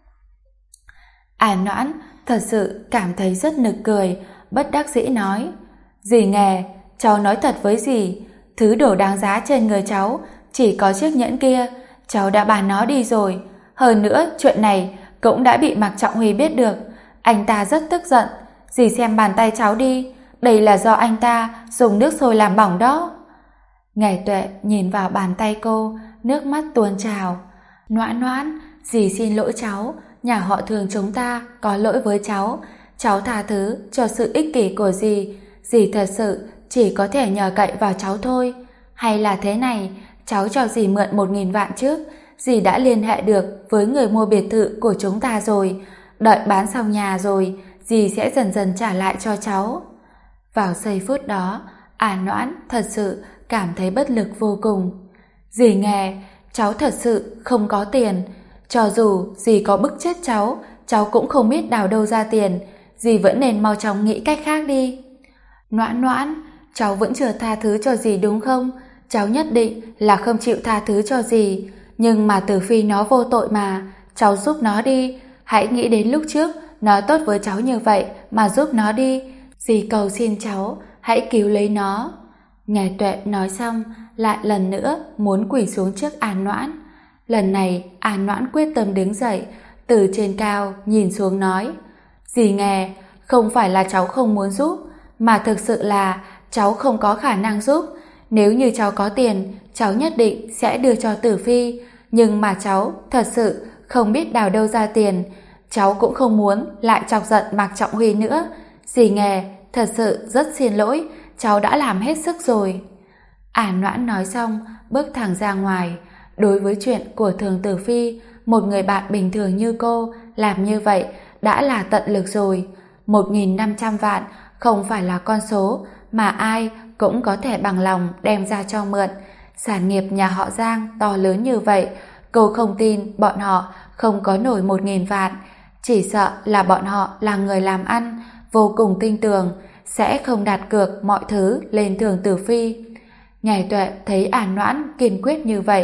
An Noãn thật sự cảm thấy rất nực cười, bất đắc dĩ nói. Dì Nghè, cháu nói thật với dì, thứ đồ đáng giá trên người cháu chỉ có chiếc nhẫn kia, cháu đã bán nó đi rồi. Hơn nữa chuyện này cũng đã bị Mạc Trọng Huy biết được, anh ta rất tức giận. Dì xem bàn tay cháu đi, đây là do anh ta dùng nước sôi làm bỏng đó. Ngải Tuệ nhìn vào bàn tay cô, nước mắt tuôn trào. Noãn Noãn, dì xin lỗi cháu, nhà họ Thường chúng ta có lỗi với cháu, cháu tha thứ cho sự ích kỷ của dì thật sự chỉ có thể nhờ cậy vào cháu thôi. Hay là thế này, cháu cho dì mượn 1.000 vạn trước, dì đã liên hệ được với người mua biệt thự của chúng ta rồi, đợi bán xong nhà rồi, dì sẽ dần dần trả lại cho cháu. Vào giây phút đó, An Noãn thật sự cảm thấy bất lực vô cùng. Dì Nghè, cháu thật sự không có tiền, cho dù dì có bức chết cháu cũng không biết đào đâu ra tiền, dì vẫn nên mau chóng nghĩ cách khác đi. Noãn Noãn, cháu vẫn chưa tha thứ cho dì đúng không? Cháu nhất định là không chịu tha thứ cho dì, nhưng mà Tử Phi nó vô tội mà, cháu giúp nó đi, hãy nghĩ đến lúc trước nó tốt với cháu như vậy mà giúp nó đi, dì cầu xin cháu, hãy cứu lấy nó. Ngải Tuệ nói xong, lại lần nữa muốn quỳ xuống trước An Noãn. Lần này An Noãn quyết tâm đứng dậy, từ trên cao nhìn xuống nói. Dì Nghè, không phải là cháu không muốn giúp, mà thực sự là cháu không có khả năng giúp. Nếu như cháu có tiền, cháu nhất định sẽ đưa cho Tử Phi, nhưng mà cháu thật sự không biết đào đâu ra tiền. Cháu cũng không muốn lại chọc giận Mạc Trọng Huy nữa. Dì Nghè, thật sự rất xin lỗi, cháu đã làm hết sức rồi. An Noãn nói xong, bước thẳng ra ngoài. Đối với chuyện của Thường Tử Phi, một người bạn bình thường như cô làm như vậy đã là tận lực rồi. 1.500 vạn không phải là con số mà ai cũng có thể bằng lòng đem ra cho mượn. Sản nghiệp nhà họ Giang to lớn như vậy, cô không tin bọn họ không có nổi 1.000 vạn. Chỉ sợ là bọn họ là người làm ăn, vô cùng tin tưởng, sẽ không đặt cược mọi thứ lên Thường Tử Phi. Ngải Tuệ thấy An Noãn kiên quyết như vậy,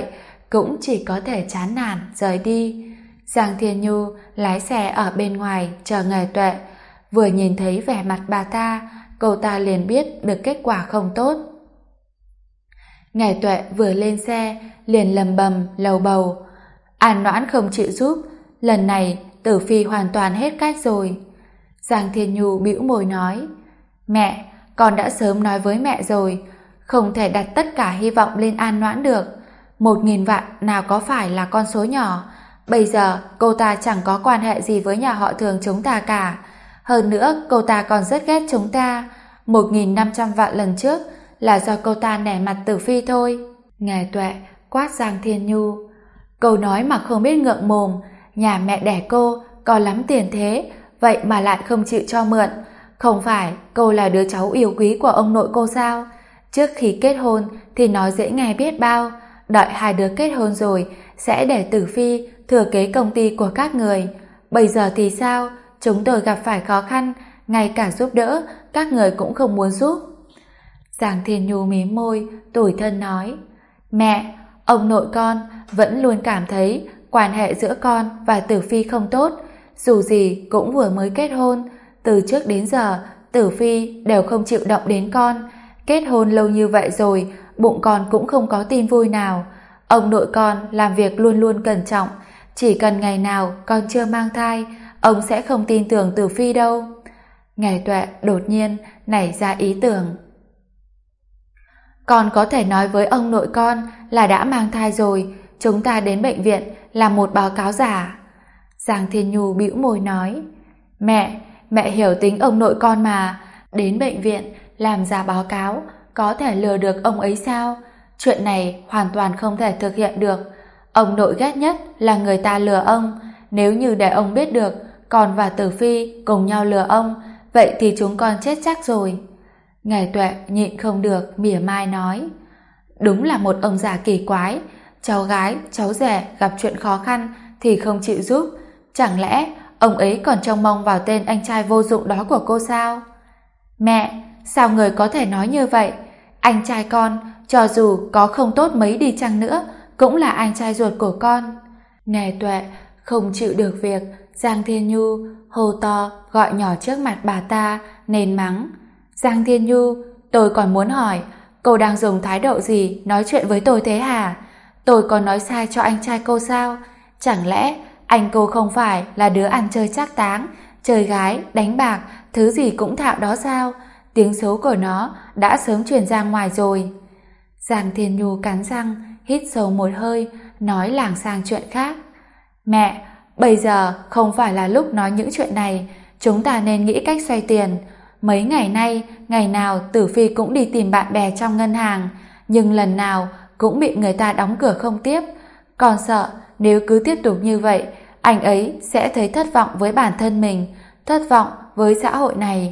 cũng chỉ có thể chán nản rời đi. Giang Thiên Nhu lái xe ở bên ngoài chờ Nghề Tuệ. Vừa nhìn thấy vẻ mặt bà ta, cô ta liền biết được kết quả không tốt. Nghề Tuệ vừa lên xe liền lầm bầm lầu bầu. An Noãn không chịu giúp, lần này Tử Phi hoàn toàn hết cách rồi. Giang Thiên Nhu bĩu môi nói, mẹ, con đã sớm nói với mẹ rồi, không thể đặt tất cả hy vọng lên An Noãn được. 1.000 vạn nào có phải là con số nhỏ. Bây giờ cô ta chẳng có quan hệ gì với nhà họ Thường chúng ta cả. Hơn nữa cô ta còn rất ghét chúng ta. 1.500 vạn lần trước là do cô ta nể mặt Tử Phi thôi. Nghề Tuệ quát Giang Thiên Nhu, câu nói mà không biết ngượng mồm. Nhà mẹ đẻ cô có lắm tiền thế, vậy mà lại không chịu cho mượn. Không phải cô là đứa cháu yêu quý của ông nội cô sao? Trước khi kết hôn thì nói dễ nghe biết bao, đợi hai đứa kết hôn rồi sẽ để Tử Phi thừa kế công ty của các người. Bây giờ thì sao? Chúng tôi gặp phải khó khăn, ngay cả giúp đỡ các người cũng không muốn giúp. Giang Thiên Nhu mím môi, tủi thân nói, mẹ, ông nội con vẫn luôn cảm thấy quan hệ giữa con và Tử Phi không tốt. Dù gì cũng vừa mới kết hôn, từ trước đến giờ Tử Phi đều không chịu động đến con. Kết hôn lâu như vậy rồi, bụng con cũng không có tin vui nào. Ông nội con làm việc luôn luôn cẩn trọng, chỉ cần ngày nào con chưa mang thai, ông sẽ không tin tưởng Tử Phi đâu. Nghề Tuệ đột nhiên nảy ra ý tưởng, con có thể nói với ông nội con là đã mang thai rồi, chúng ta đến bệnh viện làm một báo cáo giả. Giang Thiên Nhu bĩu môi nói, mẹ hiểu tính ông nội con mà, đến bệnh viện làm giả báo cáo có thể lừa được ông ấy sao? Chuyện này hoàn toàn không thể thực hiện được. Ông nội ghét nhất là người ta lừa ông. Nếu như để ông biết được con và Tử Phi cùng nhau lừa ông, vậy thì chúng con chết chắc rồi. Nghề Tuệ nhịn không được mỉa mai nói, đúng là một ông già kỳ quái. Cháu gái, cháu rể gặp chuyện khó khăn thì không chịu giúp. Chẳng lẽ ông ấy còn trông mong vào tên anh trai vô dụng đó của cô sao? Mẹ, sao người có thể nói như vậy? Anh trai con, cho dù có không tốt mấy đi chăng nữa, cũng là anh trai ruột của con. Nghề Tuệ không chịu được việc Giang Thiên Nhu hô to gọi nhỏ trước mặt bà ta nên mắng, Giang Thiên Nhu, tôi còn muốn hỏi, cô đang dùng thái độ gì nói chuyện với tôi thế hả? Tôi có nói sai cho anh trai cô sao? Chẳng lẽ anh cô không phải là đứa ăn chơi trác táng, chơi gái, đánh bạc, thứ gì cũng thạo đó sao? Tiếng xấu của nó đã sớm truyền ra ngoài rồi. Giang Thiên Nhu cắn răng, hít sâu một hơi, nói lảng sang chuyện khác. Mẹ, bây giờ không phải là lúc nói những chuyện này, chúng ta nên nghĩ cách xoay tiền. Mấy ngày nay, ngày nào Tử Phi cũng đi tìm bạn bè trong ngân hàng, nhưng lần nào cũng bị người ta đóng cửa không tiếp. Còn sợ nếu cứ tiếp tục như vậy, anh ấy sẽ thấy thất vọng với bản thân mình, thất vọng với xã hội này.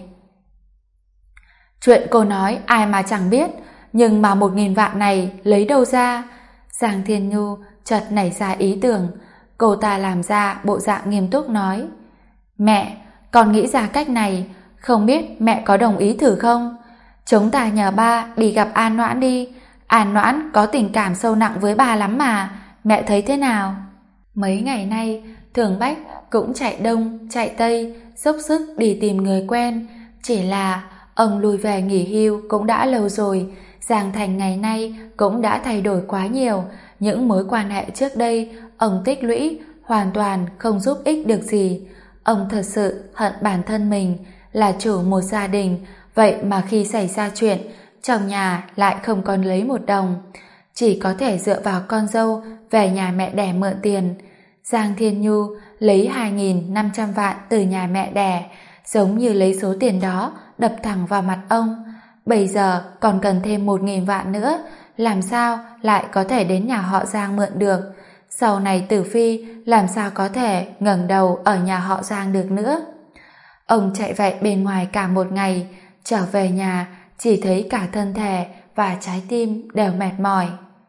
Chuyện cô nói ai mà chẳng biết, nhưng mà 1.000 vạn này lấy đâu ra? Giang Thiên Nhu chợt nảy ra ý tưởng. Cô ta làm ra bộ dạng nghiêm túc nói, mẹ, con nghĩ ra cách này, không biết mẹ có đồng ý thử không? Chúng ta nhờ ba đi gặp An Noãn đi. An Noãn có tình cảm sâu nặng với ba lắm mà, mẹ thấy thế nào? Mấy ngày nay Thường Bách cũng chạy đông chạy tây, dốc sức đi tìm người quen. Chỉ là ông lui về nghỉ hưu cũng đã lâu rồi, Giang Thành ngày nay cũng đã thay đổi quá nhiều. Những mối quan hệ trước đây ông tích lũy hoàn toàn không giúp ích được gì. Ông thật sự hận bản thân mình, là chủ một gia đình, vậy mà khi xảy ra chuyện, trong nhà lại không còn lấy một đồng, chỉ có thể dựa vào con dâu về nhà mẹ đẻ mượn tiền. Giang Thiên Nhu lấy 2.500 vạn từ nhà mẹ đẻ, giống như lấy số tiền đó đập thẳng vào mặt ông. Bây giờ còn cần thêm 1.000 vạn nữa, làm sao lại có thể đến nhà họ Giang mượn được? Sau này Tử Phi làm sao có thể ngẩng đầu ở nhà họ Giang được nữa? Ông chạy vậy bên ngoài cả một ngày, trở về nhà chỉ thấy cả thân thể và trái tim đều mệt mỏi.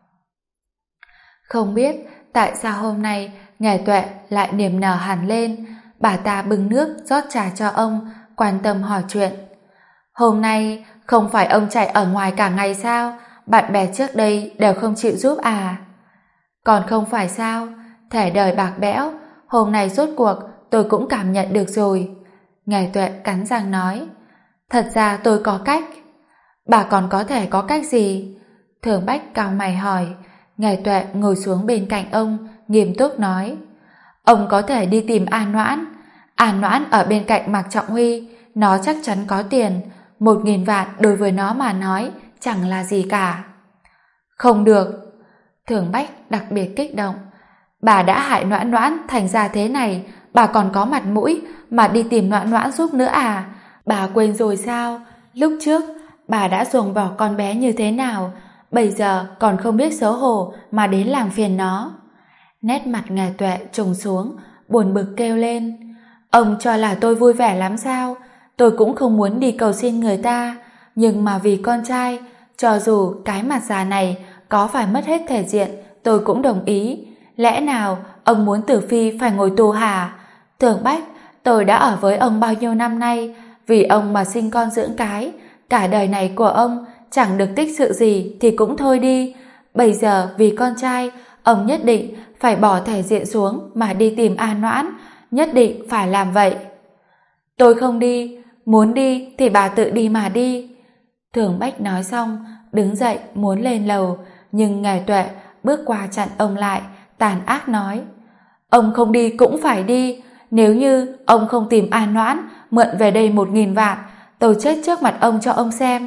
Không biết tại sao hôm nay Nghề Tuệ lại niềm nở hẳn lên. Bà ta bưng nước rót trà cho ông, quan tâm hỏi chuyện. Hôm nay không phải ông chạy ở ngoài cả ngày sao? Bạn bè trước đây đều không chịu giúp à? Còn không phải sao, thể đời bạc bẽo, hôm nay rốt cuộc tôi cũng cảm nhận được rồi. Ngài Tuệ cắn răng nói, thật ra tôi có cách. Bà còn có thể có cách gì? Thường Bách cau mày hỏi. Ngài Tuệ ngồi xuống bên cạnh ông, nghiêm túc nói, ông có thể đi tìm An Noãn. An Noãn ở bên cạnh Mạc Trọng Huy, nó chắc chắn có tiền, 1.000 vạn đối với nó mà nói chẳng là gì cả. Không được. Thường Bách đặc biệt kích động. Bà đã hại Noãn Noãn thành ra thế này, bà còn có mặt mũi mà đi tìm Noãn Noãn giúp nữa à? Bà quên rồi sao? Lúc trước bà đã ruồng bỏ con bé như thế nào, bây giờ còn không biết xấu hổ mà đến làm phiền nó. Nét mặt Ngài Tuệ trùng xuống, buồn bực kêu lên, ông cho là tôi vui vẻ lắm sao? Tôi cũng không muốn đi cầu xin người ta, nhưng mà vì con trai, cho dù cái mặt già này có phải mất hết thể diện, tôi cũng đồng ý. Lẽ nào ông muốn Tử Phi phải ngồi tù hả? Thường Bách, tôi đã ở với ông bao nhiêu năm nay, vì ông mà sinh con dưỡng cái, cả đời này của ông chẳng được tích sự gì thì cũng thôi đi. Bây giờ vì con trai, ông nhất định phải bỏ thể diện xuống mà đi tìm An Noãn, nhất định phải làm vậy. Tôi không đi, muốn đi thì bà tự đi mà đi. Thường Bách nói xong, đứng dậy muốn lên lầu, nhưng Ngài Tuệ bước qua chặn ông lại, tàn ác nói, ông không đi cũng phải đi, nếu như ông không tìm An Noãn mượn về đây 1.000 vạn, tôi chết trước mặt ông cho ông xem.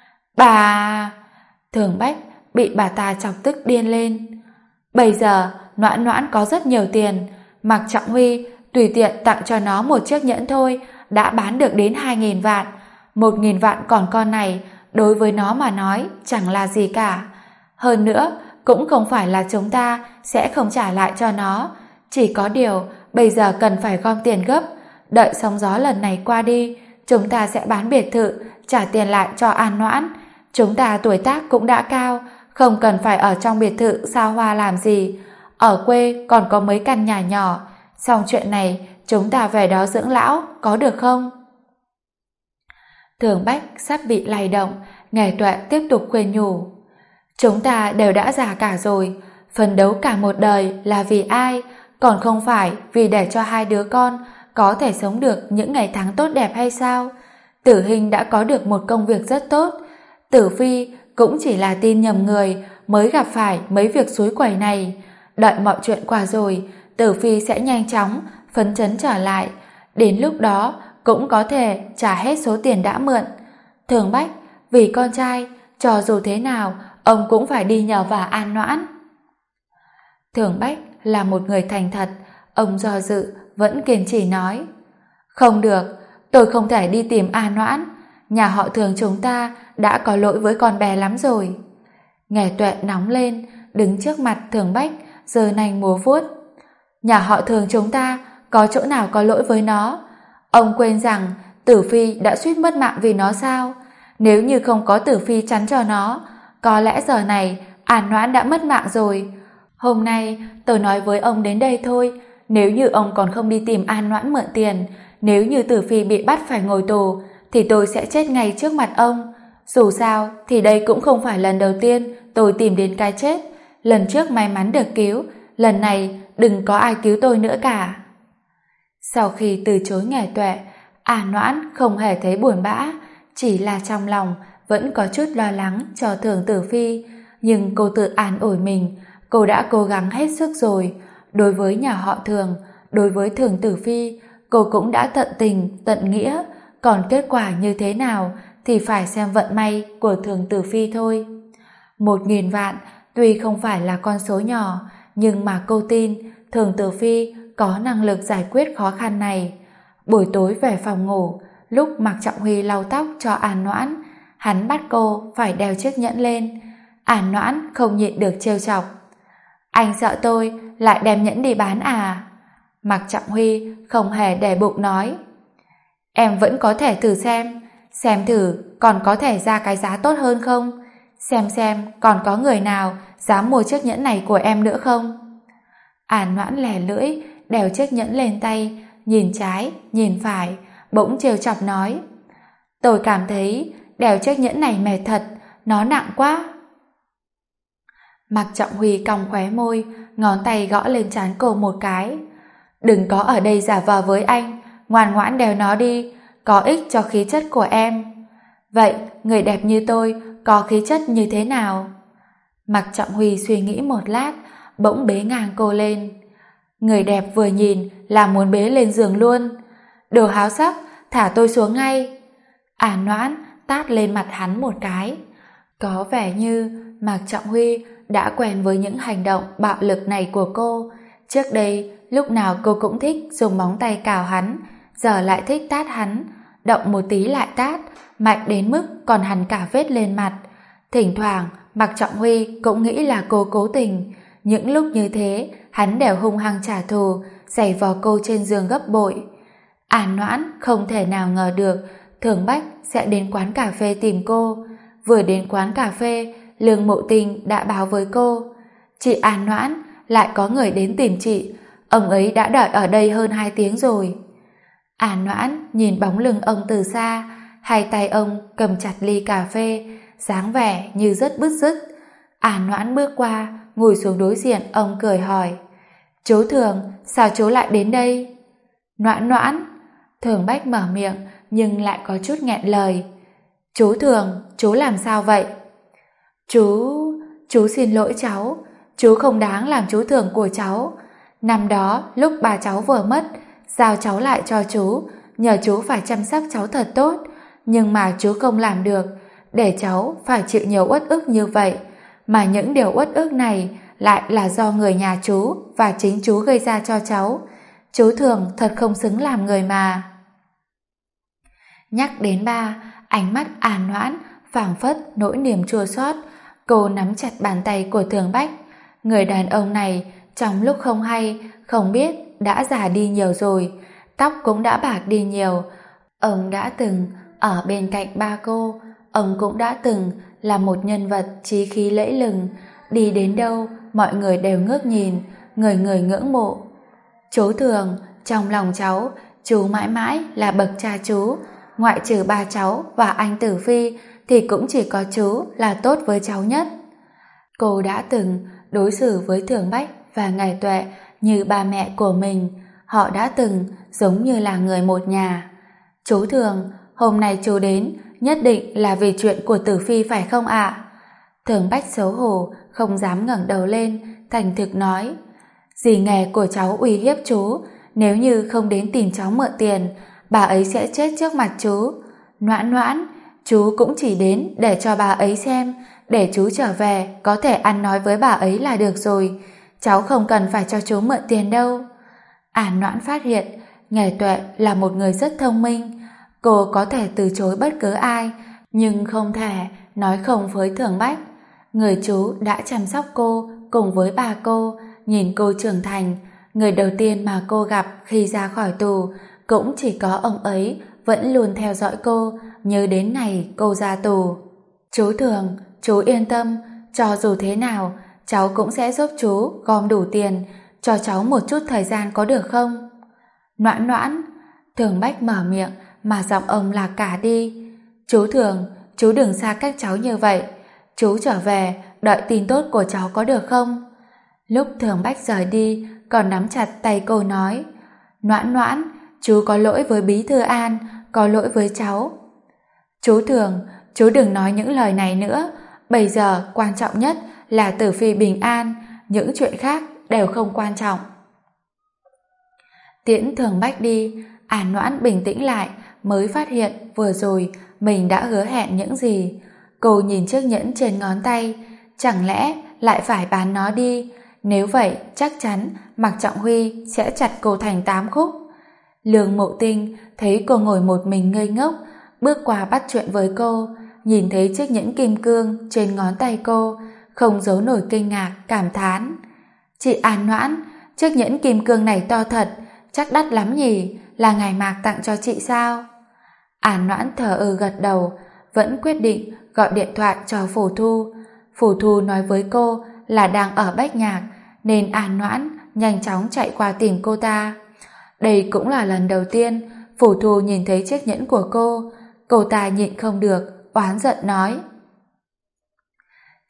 Bà... Thường Bách bị bà ta chọc tức điên lên. Bây giờ Noãn Noãn có rất nhiều tiền, Mạc Trọng Huy tùy tiện tặng cho nó một chiếc nhẫn thôi đã bán được đến 2.000 vạn. 1.000 vạn còn con này đối với nó mà nói chẳng là gì cả. Hơn nữa cũng không phải là chúng ta sẽ không trả lại cho nó, chỉ có điều bây giờ cần phải gom tiền gấp. Đợi sóng gió lần này qua đi, chúng ta sẽ bán biệt thự trả tiền lại cho An Noãn. Chúng ta tuổi tác cũng đã cao, không cần phải ở trong biệt thự xa hoa làm gì. Ở quê còn có mấy căn nhà nhỏ, xong chuyện này chúng ta về đó dưỡng lão, có được không? Thường Bách sắp bị lay động, Ngài Tuệ tiếp tục khuyên nhủ. Chúng ta đều đã già cả rồi, phấn đấu cả một đời là vì ai, còn không phải vì để cho hai đứa con có thể sống được những ngày tháng tốt đẹp hay sao? Tử Hình đã có được một công việc rất tốt, Tử Phi cũng chỉ là tin nhầm người mới gặp phải mấy việc xúi quẩy này. Đợi mọi chuyện qua rồi, Tử Phi sẽ nhanh chóng phấn chấn trở lại, đến lúc đó cũng có thể trả hết số tiền đã mượn. Thường Bách, vì con trai, cho dù thế nào ông cũng phải đi nhờ vả An Noãn. Thường Bách là một người thành thật, ông do dự vẫn kiên trì nói, không được, tôi không thể đi tìm An Noãn, nhà họ Thường chúng ta đã có lỗi với con bé lắm rồi. Ngài Tuệ nóng lên, đứng trước mặt Thường Bách giơ nanh múa vuốt. Nhà họ Thường chúng ta có chỗ nào có lỗi với nó? Ông quên rằng Tử Phi đã suýt mất mạng vì nó sao? Nếu như không có Tử Phi chắn cho nó, có lẽ giờ này An Noãn đã mất mạng rồi. Hôm nay tôi nói với ông đến đây thôi, nếu như ông còn không đi tìm An Noãn mượn tiền, nếu như Tử Phi bị bắt phải ngồi tù, thì tôi sẽ chết ngay trước mặt ông. Dù sao thì đây cũng không phải lần đầu tiên tôi tìm đến cái chết. Lần trước may mắn được cứu, lần này đừng có ai cứu tôi nữa cả. Sau khi từ chối Ngài Tuệ, An Noãn không hề thấy buồn bã, chỉ là trong lòng vẫn có chút lo lắng cho Thường Tử Phi, nhưng cô tự an ủi mình, cô đã cố gắng hết sức rồi. Đối với nhà họ Thường, đối với Thường Tử Phi, cô cũng đã tận tình, tận nghĩa, còn kết quả như thế nào thì phải xem vận may của Thường Tử Phi thôi. 1.000 vạn tuy không phải là con số nhỏ, nhưng mà cô tin Thường Tử Phi có năng lực giải quyết khó khăn này. Buổi tối về phòng ngủ, lúc Mạc Trọng Huy lau tóc cho An Noãn, hắn bắt cô phải đeo chiếc nhẫn lên. An Noãn không nhịn được trêu chọc. Anh sợ tôi lại đem nhẫn đi bán à? Mạc Trọng Huy không hề để bụng nói. Em vẫn có thể thử xem thử còn có thể ra cái giá tốt hơn không? Xem còn có người nào dám mua chiếc nhẫn này của em nữa không? An Noãn lẻ lưỡi, đeo chiếc nhẫn lên tay, nhìn trái, nhìn phải, bỗng trêu chọc nói. Tôi cảm thấy đeo chiếc nhẫn này mệt thật, nó nặng quá. Mạc Trọng Huy cong khóe môi, ngón tay gõ lên trán cô một cái. Đừng có ở đây giả vờ với anh, ngoan ngoãn đeo nó đi, có ích cho khí chất của em. Vậy, người đẹp như tôi có khí chất như thế nào? Mạc Trọng Huy suy nghĩ một lát, bỗng bế ngang cô lên. Người đẹp vừa nhìn là muốn bế lên giường luôn. Đồ háo sắc, thả tôi xuống ngay. Noãn tát lên mặt hắn một cái. Có vẻ như Mạc Trọng Huy đã quen với những hành động bạo lực này của cô. Trước đây, lúc nào cô cũng thích dùng móng tay cào hắn, giờ lại thích tát hắn. Động một tí lại tát, mạnh đến mức còn hằn cả vết lên mặt. Thỉnh thoảng, Mạc Trọng Huy cũng nghĩ là cô cố tình. Những lúc như thế, hắn đều hung hăng trả thù, giày vò cô trên giường gấp bội. Noãn không thể nào ngờ được Thường Bách sẽ đến quán cà phê tìm cô. Vừa đến quán cà phê, Lương Mộ Tình đã báo với cô. Chị Noãn, lại có người đến tìm chị. Ông ấy đã đợi ở đây hơn 2 tiếng rồi. Noãn nhìn bóng lưng ông từ xa, hai tay ông cầm chặt ly cà phê, dáng vẻ như rất bứt rứt. Noãn bước qua, ngồi xuống đối diện, ông cười hỏi. Chú Thường, sao chú lại đến đây? Noãn. Thường Bách mở miệng, nhưng lại có chút nghẹn lời. Chú Thường, chú làm sao vậy? Chú xin lỗi cháu. Chú không đáng làm chú Thường của cháu. Năm đó, lúc bà cháu vừa mất, giao cháu lại cho chú, nhờ chú phải chăm sóc cháu thật tốt. Nhưng mà chú không làm được, để cháu phải chịu nhiều uất ức như vậy. Mà những điều uất ức này lại là do người nhà chú và chính chú gây ra cho cháu. Chú Thường thật không xứng làm người mà. Nhắc đến ba, ánh mắt Noãn phảng phất nỗi niềm chua xót. Cô nắm chặt bàn tay của Thường Bách. Người đàn ông này trong lúc không hay, không biết đã già đi nhiều rồi, tóc cũng đã bạc đi nhiều. Ông đã từng ở bên cạnh ba cô, ông cũng đã từng là một nhân vật chí khí lẫy lừng, đi đến đâu mọi người đều ngước nhìn, người người ngưỡng mộ. Chú Thường, trong lòng cháu, chú mãi mãi là bậc cha chú, ngoại trừ ba cháu và anh Tử Phi thì cũng chỉ có chú là tốt với cháu nhất. Cô đã từng đối xử với Thường Bách và Ngài Tuệ như ba mẹ của mình, họ đã từng giống như là người một nhà. Chú Thường, hôm nay chú đến nhất định là vì chuyện của Tử Phi phải không ạ? Thường Bách xấu hổ, không dám ngẩng đầu lên, thành thực nói. Dì nghề của cháu uy hiếp chú, nếu như không đến tìm cháu mượn tiền, bà ấy sẽ chết trước mặt chú. Noãn, chú cũng chỉ đến để cho bà ấy xem, để chú trở về có thể ăn nói với bà ấy là được rồi. Cháu không cần phải cho chú mượn tiền đâu. Noãn phát hiện Ngài Tuệ là một người rất thông minh. Cô có thể từ chối bất cứ ai, nhưng không thể nói không với Thường Bách. Người chú đã chăm sóc cô cùng với bà cô, nhìn cô trưởng thành. Người đầu tiên mà cô gặp khi ra khỏi tù cũng chỉ có ông ấy, vẫn luôn theo dõi cô, nhớ đến ngày cô ra tù. Chú Thường, chú yên tâm, cho dù thế nào, cháu cũng sẽ giúp chú gom đủ tiền, cho cháu một chút thời gian có được không? Noãn. Thường Bách mở miệng mà giọng ông lạc cả đi. Chú Thường, chú đừng xa cách cháu như vậy. Chú trở về đợi tin tốt của cháu có được không? Lúc Thường Bách rời đi, còn nắm chặt tay cô nói. Noãn, chú có lỗi với Bí Thư An, có lỗi với cháu. Chú Thường, chú đừng nói những lời này nữa. Bây giờ quan trọng nhất là Tử Phi bình an, những chuyện khác đều không quan trọng. Tiễn Thường Bách đi, Noãn bình tĩnh lại, mới phát hiện vừa rồi mình đã hứa hẹn những gì. Cô nhìn chiếc nhẫn trên ngón tay, chẳng lẽ lại phải bán nó đi? Nếu vậy, chắc chắn Mạc Trọng Huy sẽ chặt cô thành 8 khúc. Lương Mộ Tinh thấy cô ngồi một mình ngây ngốc, bước qua bắt chuyện với cô, nhìn thấy chiếc nhẫn kim cương trên ngón tay cô, không giấu nổi kinh ngạc, cảm thán. Chị Noãn, chiếc nhẫn kim cương này to thật, chắc đắt lắm nhỉ, là ngài Mạc tặng cho chị sao? Noãn thờ gật đầu, vẫn quyết định gọi điện thoại cho Phù Thu. Phù Thu nói với cô là đang ở Bách Nhạc, nên Noãn nhanh chóng chạy qua tìm cô ta. Đây cũng là lần đầu tiên Phù Thu nhìn thấy chiếc nhẫn của cô ta nhịn không được, oán giận nói.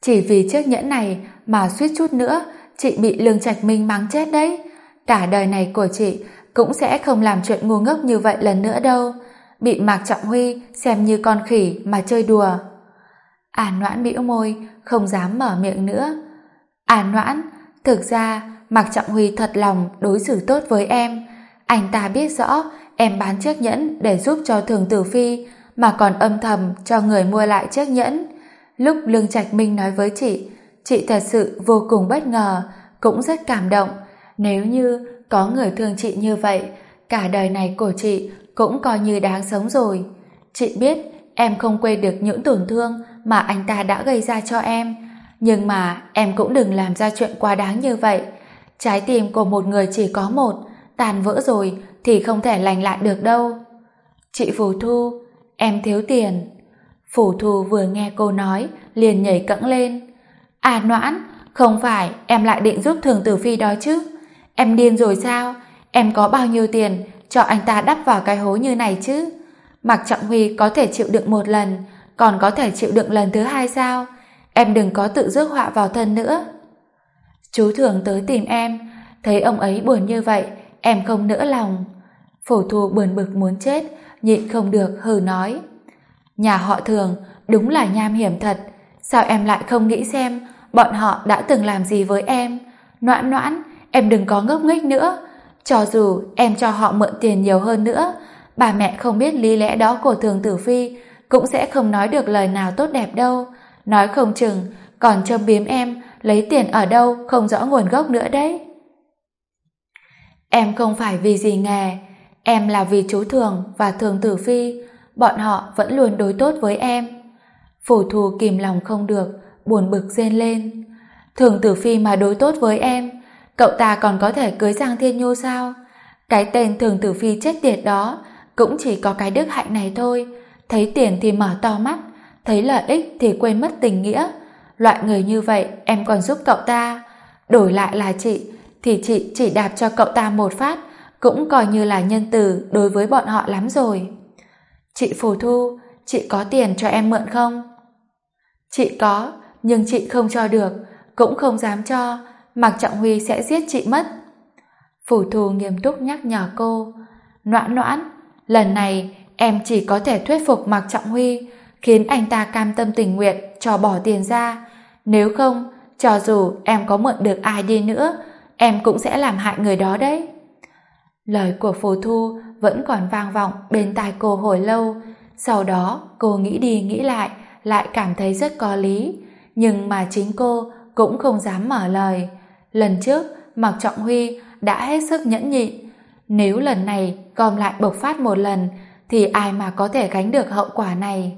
Chỉ vì chiếc nhẫn này mà suýt chút nữa chị bị Lương Trạch Minh mắng chết đấy. Cả đời này của chị cũng sẽ không làm chuyện ngu ngốc như vậy lần nữa đâu. Bị Mạc Trọng Huy xem như con khỉ mà chơi đùa. Noãn bĩu môi, không dám mở miệng nữa. Noãn, thực ra Mạc Trọng Huy thật lòng đối xử tốt với em. Anh ta biết rõ em bán chiếc nhẫn để giúp cho Thường Tử Phi, mà còn âm thầm cho người mua lại chiếc nhẫn. Lúc Lương Trạch Minh nói với chị thật sự vô cùng bất ngờ, cũng rất cảm động. Nếu như có người thương chị như vậy, cả đời này của chị cũng coi như đáng sống rồi. Chị biết em không quên được những tổn thương mà anh ta đã gây ra cho em, nhưng mà em cũng đừng làm ra chuyện quá đáng như vậy. Trái tim của một người chỉ có một, tàn vỡ rồi thì không thể lành lại được đâu. Chị Phù Thu, em thiếu tiền. Phù Thu vừa nghe cô nói liền nhảy cẫng lên. Noãn, không phải em lại định giúp Thường Tử Phi đó chứ? Em điên rồi sao? Em có bao nhiêu tiền cho anh ta đắp vào cái hố như này chứ? Mạc Trọng Huy có thể chịu đựng một lần, còn có thể chịu đựng lần thứ hai sao? Em đừng có tự rước họa vào thân nữa. Chú Thường tới tìm em, thấy ông ấy buồn như vậy, em không nỡ lòng. Phù Thu buồn bực muốn chết, nhịn không được hừ nói. Nhà họ Thường đúng là nham hiểm thật, sao em lại không nghĩ xem bọn họ đã từng làm gì với em? Noãn Noãn, em đừng có ngốc nghếch nữa. Cho dù em cho họ mượn tiền nhiều hơn nữa, bà mẹ không biết lý lẽ đó của Thường Tử Phi cũng sẽ không nói được lời nào tốt đẹp đâu. Nói không chừng còn châm biếm em lấy tiền ở đâu không rõ nguồn gốc nữa đấy. Em không phải vì gì nghề, em là vì chú Thường và Thường Tử Phi, bọn họ vẫn luôn đối tốt với em. Phù Thu kìm lòng không được, buồn bực rên lên. Thường Tử Phi mà đối tốt với em, cậu ta còn có thể cưới Giang Thiên Nhu sao? Cái tên Thường Tử Phi chết tiệt đó cũng chỉ có cái đức hạnh này thôi. Thấy tiền thì mở to mắt, thấy lợi ích thì quên mất tình nghĩa. Loại người như vậy em còn giúp cậu ta. Đổi lại là chị, thì chị chỉ đạp cho cậu ta một phát, cũng coi như là nhân từ đối với bọn họ lắm rồi. Chị Phù Thu, chị có tiền cho em mượn không? Chị có, nhưng chị không cho được, cũng không dám cho, Mạc Trọng Huy sẽ giết chị mất. Phù Thu nghiêm túc nhắc nhở cô. Noãn Noãn, lần này em chỉ có thể thuyết phục Mạc Trọng Huy, khiến anh ta cam tâm tình nguyện cho bỏ tiền ra. Nếu không, cho dù em có mượn được ai đi nữa, em cũng sẽ làm hại người đó đấy. Lời của Phù Thu vẫn còn vang vọng bên tai cô hồi lâu. Sau đó cô nghĩ đi nghĩ lại cảm thấy rất có lý. Nhưng mà chính cô cũng không dám mở lời. Lần trước Mạc Trọng Huy đã hết sức nhẫn nhịn. Nếu lần này gom lại bộc phát một lần thì ai mà có thể gánh được hậu quả này.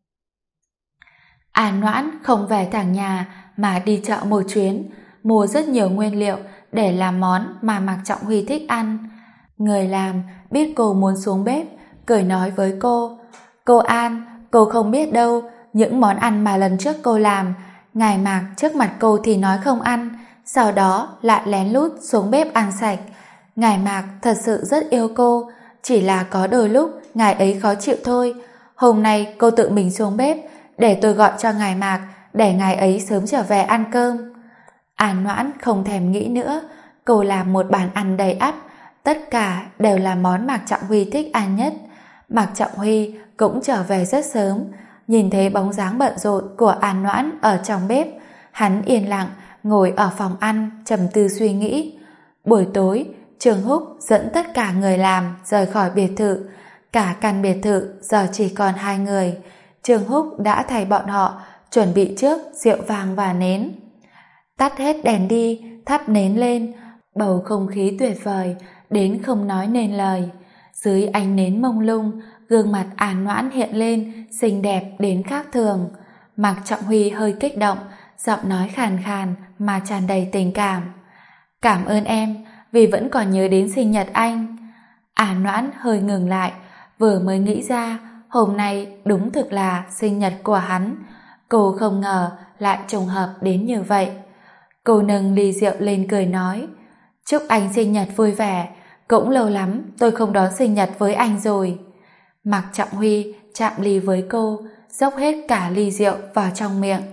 Noãn không về thẳng nhà mà đi chợ một chuyến, mua rất nhiều nguyên liệu để làm món mà Mạc Trọng Huy thích ăn. Người làm biết cô muốn xuống bếp, cười nói với cô. Cô An, cô không biết đâu, những món ăn mà lần trước cô làm, ngài Mạc trước mặt cô thì nói không ăn, sau đó lại lén lút xuống bếp ăn sạch. Ngài Mạc thật sự rất yêu cô, chỉ là có đôi lúc ngài ấy khó chịu thôi. Hôm nay cô tự mình xuống bếp, để tôi gọi cho ngài Mạc, để ngài ấy sớm trở về ăn cơm. Noãn không thèm nghĩ nữa, cô làm một bàn ăn đầy ắp, tất cả đều là món Mạc Trọng Huy thích ăn nhất. Mạc Trọng Huy cũng trở về rất sớm, nhìn thấy bóng dáng bận rộn của Noãn ở trong bếp, hắn yên lặng ngồi ở phòng ăn trầm tư suy nghĩ. Buổi tối, Trương Húc dẫn tất cả người làm rời khỏi biệt thự. Cả căn biệt thự giờ chỉ còn 2 người. Trương Húc đã thay bọn họ chuẩn bị trước rượu vang và nến. Tắt hết đèn đi, thắp nến lên, bầu không khí tuyệt vời đến không nói nên lời. Dưới ánh nến mông lung, gương mặt Noãn hiện lên xinh đẹp đến khác thường. Mạc Trọng Huy hơi kích động, giọng nói khàn khàn mà tràn đầy tình cảm. Cảm ơn em, vì vẫn còn nhớ đến sinh nhật anh. Noãn hơi ngừng lại, vừa mới nghĩ ra hôm nay đúng thực là sinh nhật của hắn. Cô không ngờ lại trùng hợp đến như vậy. Cô nâng ly rượu lên cười nói, chúc anh sinh nhật vui vẻ, cũng lâu lắm tôi không đón sinh nhật với anh rồi. Mạc Trọng Huy chạm ly với cô, dốc hết cả ly rượu vào trong miệng.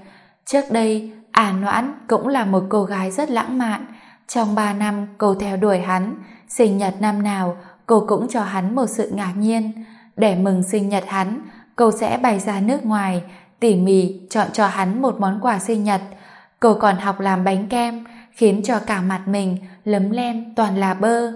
Trước đây, Noãn cũng là một cô gái rất lãng mạn. Trong 3 năm cô theo đuổi hắn, sinh nhật năm nào cô cũng cho hắn một sự ngạc nhiên. Để mừng sinh nhật hắn, cô sẽ bày ra nước ngoài, tỉ mỉ chọn cho hắn một món quà sinh nhật. Cô còn học làm bánh kem, khiến cho cả mặt mình lấm lem toàn là bơ.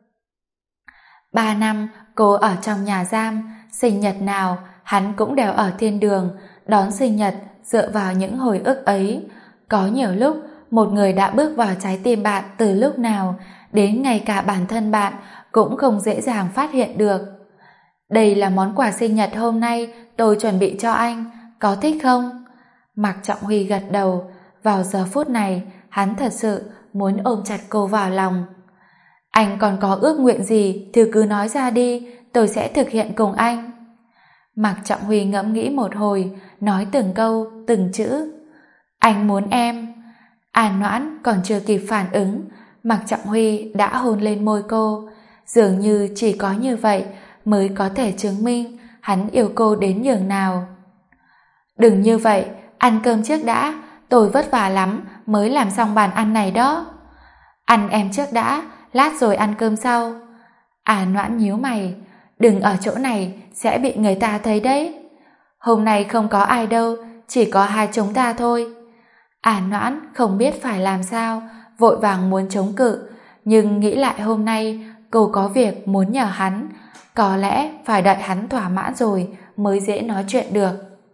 3 năm cô ở trong nhà giam, sinh nhật nào hắn cũng đều ở thiên đường, đón sinh nhật dựa vào những hồi ức ấy. Có nhiều lúc một người đã bước vào trái tim bạn từ lúc nào, đến ngay cả bản thân bạn cũng không dễ dàng phát hiện được. Đây là món quà sinh nhật hôm nay tôi chuẩn bị cho anh, có thích không? Mạc Trọng Huy gật đầu. Vào giờ phút này hắn thật sự muốn ôm chặt cô vào lòng. Anh còn có ước nguyện gì thì cứ nói ra đi, tôi sẽ thực hiện cùng anh. Mạc Trọng Huy ngẫm nghĩ một hồi, nói từng câu, từng chữ. Anh muốn em. Noãn còn chưa kịp phản ứng, Mạc Trọng Huy đã hôn lên môi cô. Dường như chỉ có như vậy mới có thể chứng minh hắn yêu cô đến nhường nào. Đừng như vậy, ăn cơm trước đã, tôi vất vả lắm mới làm xong bàn ăn này đó. Ăn em trước đã, lát rồi ăn cơm sau. Noãn nhíu mày, đừng ở chỗ này sẽ bị người ta thấy đấy. Hôm nay không có ai đâu, chỉ có hai chúng ta thôi. Noãn không biết phải làm sao, vội vàng muốn chống cự, nhưng nghĩ lại hôm nay cô có việc muốn nhờ hắn, có lẽ phải đợi hắn thỏa mãn rồi mới dễ nói chuyện được.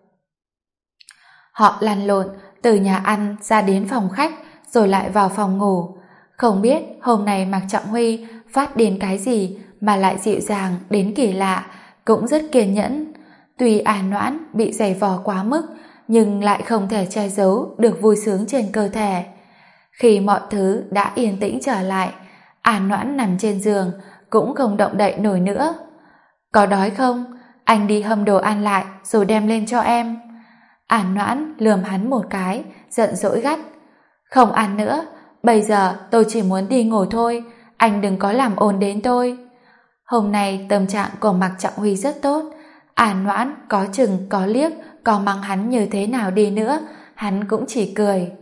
Họ lăn lộn từ nhà ăn ra đến phòng khách rồi lại vào phòng ngủ. Không biết hôm nay Mạc Trọng Huy phát điên cái gì mà lại dịu dàng đến kỳ lạ, cũng rất kiên nhẫn. Tuy Noãn bị giày vò quá mức, nhưng lại không thể che giấu được vui sướng trên cơ thể. Khi mọi thứ đã yên tĩnh trở lại, Noãn nằm trên giường cũng không động đậy nổi nữa. Có đói không? Anh đi hâm đồ ăn lại rồi đem lên cho em. Noãn lườm hắn một cái, giận dỗi gắt. Không ăn nữa, bây giờ tôi chỉ muốn đi ngủ thôi, anh đừng có làm ồn đến tôi. Hôm nay tâm trạng của Mạc Trọng Huy rất tốt. Noãn có chừng có liếc, có mắng hắn như thế nào đi nữa, hắn cũng chỉ cười.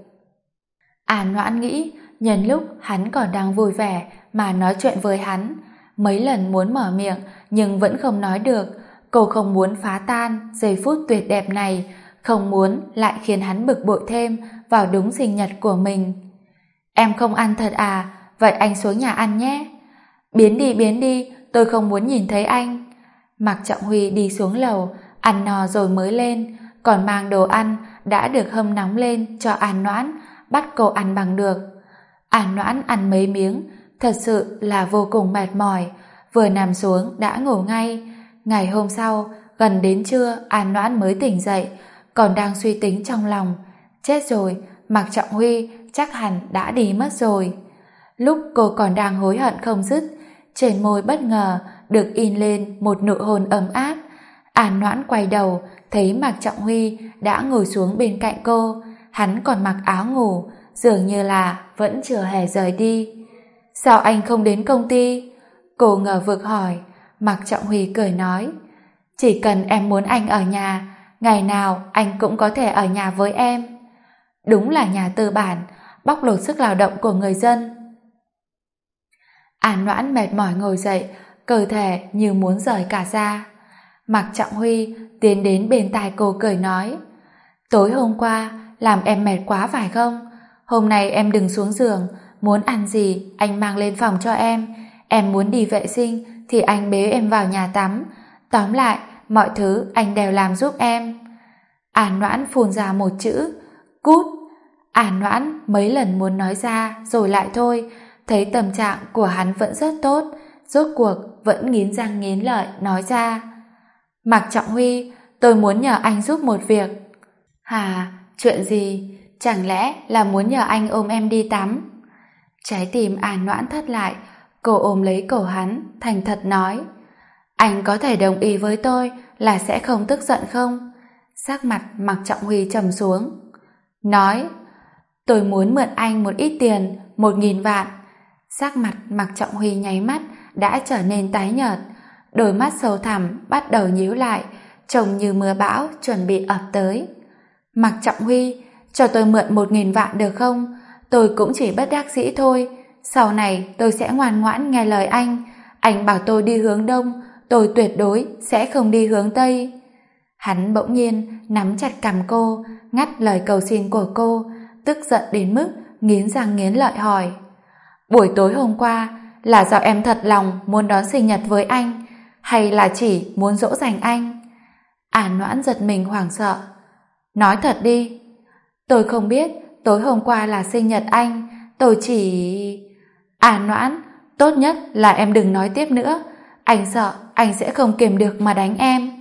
Noãn nghĩ, nhân lúc hắn còn đang vui vẻ mà nói chuyện với hắn. Mấy lần muốn mở miệng nhưng vẫn không nói được. Cô không muốn phá tan giây phút tuyệt đẹp này, không muốn lại khiến hắn bực bội thêm vào đúng sinh nhật của mình. Em không ăn thật à? Vậy anh xuống nhà ăn nhé. Biến đi, tôi không muốn nhìn thấy anh. Mạc Trọng Huy đi xuống lầu, ăn no rồi mới lên, còn mang đồ ăn đã được hâm nóng lên cho Noãn, bắt cô ăn bằng được. Noãn ăn mấy miếng, thật sự là vô cùng mệt mỏi, vừa nằm xuống đã ngủ ngay. Ngày hôm sau, gần đến trưa, Noãn mới tỉnh dậy, còn đang suy tính trong lòng. Chết rồi, Mạc Trọng Huy chắc hẳn đã đi mất rồi. Lúc cô còn đang hối hận không dứt, trên môi bất ngờ được in lên một nụ hôn ấm áp. Noãn quay đầu, thấy Mạc Trọng Huy đã ngồi xuống bên cạnh cô. Hắn còn mặc áo ngủ, dường như là vẫn chưa hề rời đi. Sao anh không đến công ty? Cô ngờ vực hỏi. Mạc Trọng Huy cười nói, chỉ cần em muốn anh ở nhà, ngày nào anh cũng có thể ở nhà với em. Đúng là nhà tư bản, bóc lột sức lao động của người dân. Noãn mệt mỏi ngồi dậy, cơ thể như muốn rời cả ra. Mạc Trọng Huy tiến đến bên tai cô cười nói, tối hôm qua làm em mệt quá phải không? Hôm nay em đừng xuống giường, muốn ăn gì anh mang lên phòng cho em muốn đi vệ sinh thì anh bế em vào nhà tắm. Tóm lại, mọi thứ anh đều làm giúp em. Noãn phun ra một chữ, cút. Noãn mấy lần muốn nói ra rồi lại thôi, thấy tâm trạng của hắn vẫn rất tốt, rốt cuộc vẫn nghiến răng nghiến lợi nói ra, Mạc Trọng Huy, tôi muốn nhờ anh giúp một việc. Hà, chuyện gì? Chẳng lẽ là muốn nhờ anh ôm em đi tắm? Trái tim Noãn thắt lại, cô ôm lấy cổ hắn, thành thật nói, anh có thể đồng ý với tôi là sẽ không tức giận không? Sắc mặt Mạc Trọng Huy trầm xuống, nói, tôi muốn mượn anh một ít tiền, 1.000 vạn. Sắc mặt Mạc Trọng Huy nháy mắt đã trở nên tái nhợt, đôi mắt sâu thẳm bắt đầu nhíu lại, trông như mưa bão chuẩn bị ập tới. Mạc Trọng Huy, cho tôi mượn 1.000 vạn được không? Tôi cũng chỉ bất đắc dĩ thôi. Sau này tôi sẽ ngoan ngoãn nghe lời anh. Anh bảo tôi đi hướng đông, tôi tuyệt đối sẽ không đi hướng tây. Hắn bỗng nhiên nắm chặt cằm cô, ngắt lời cầu xin của cô, tức giận đến mức nghiến răng nghiến lợi hỏi: buổi tối hôm qua là do em thật lòng muốn đón sinh nhật với anh, hay là chỉ muốn dỗ dành anh? Noãn giật mình hoảng sợ. Nói thật đi. Tôi không biết tối hôm qua là sinh nhật anh, tôi chỉ... Noãn, tốt nhất là em đừng nói tiếp nữa. Anh sợ anh sẽ không kiềm được mà đánh em.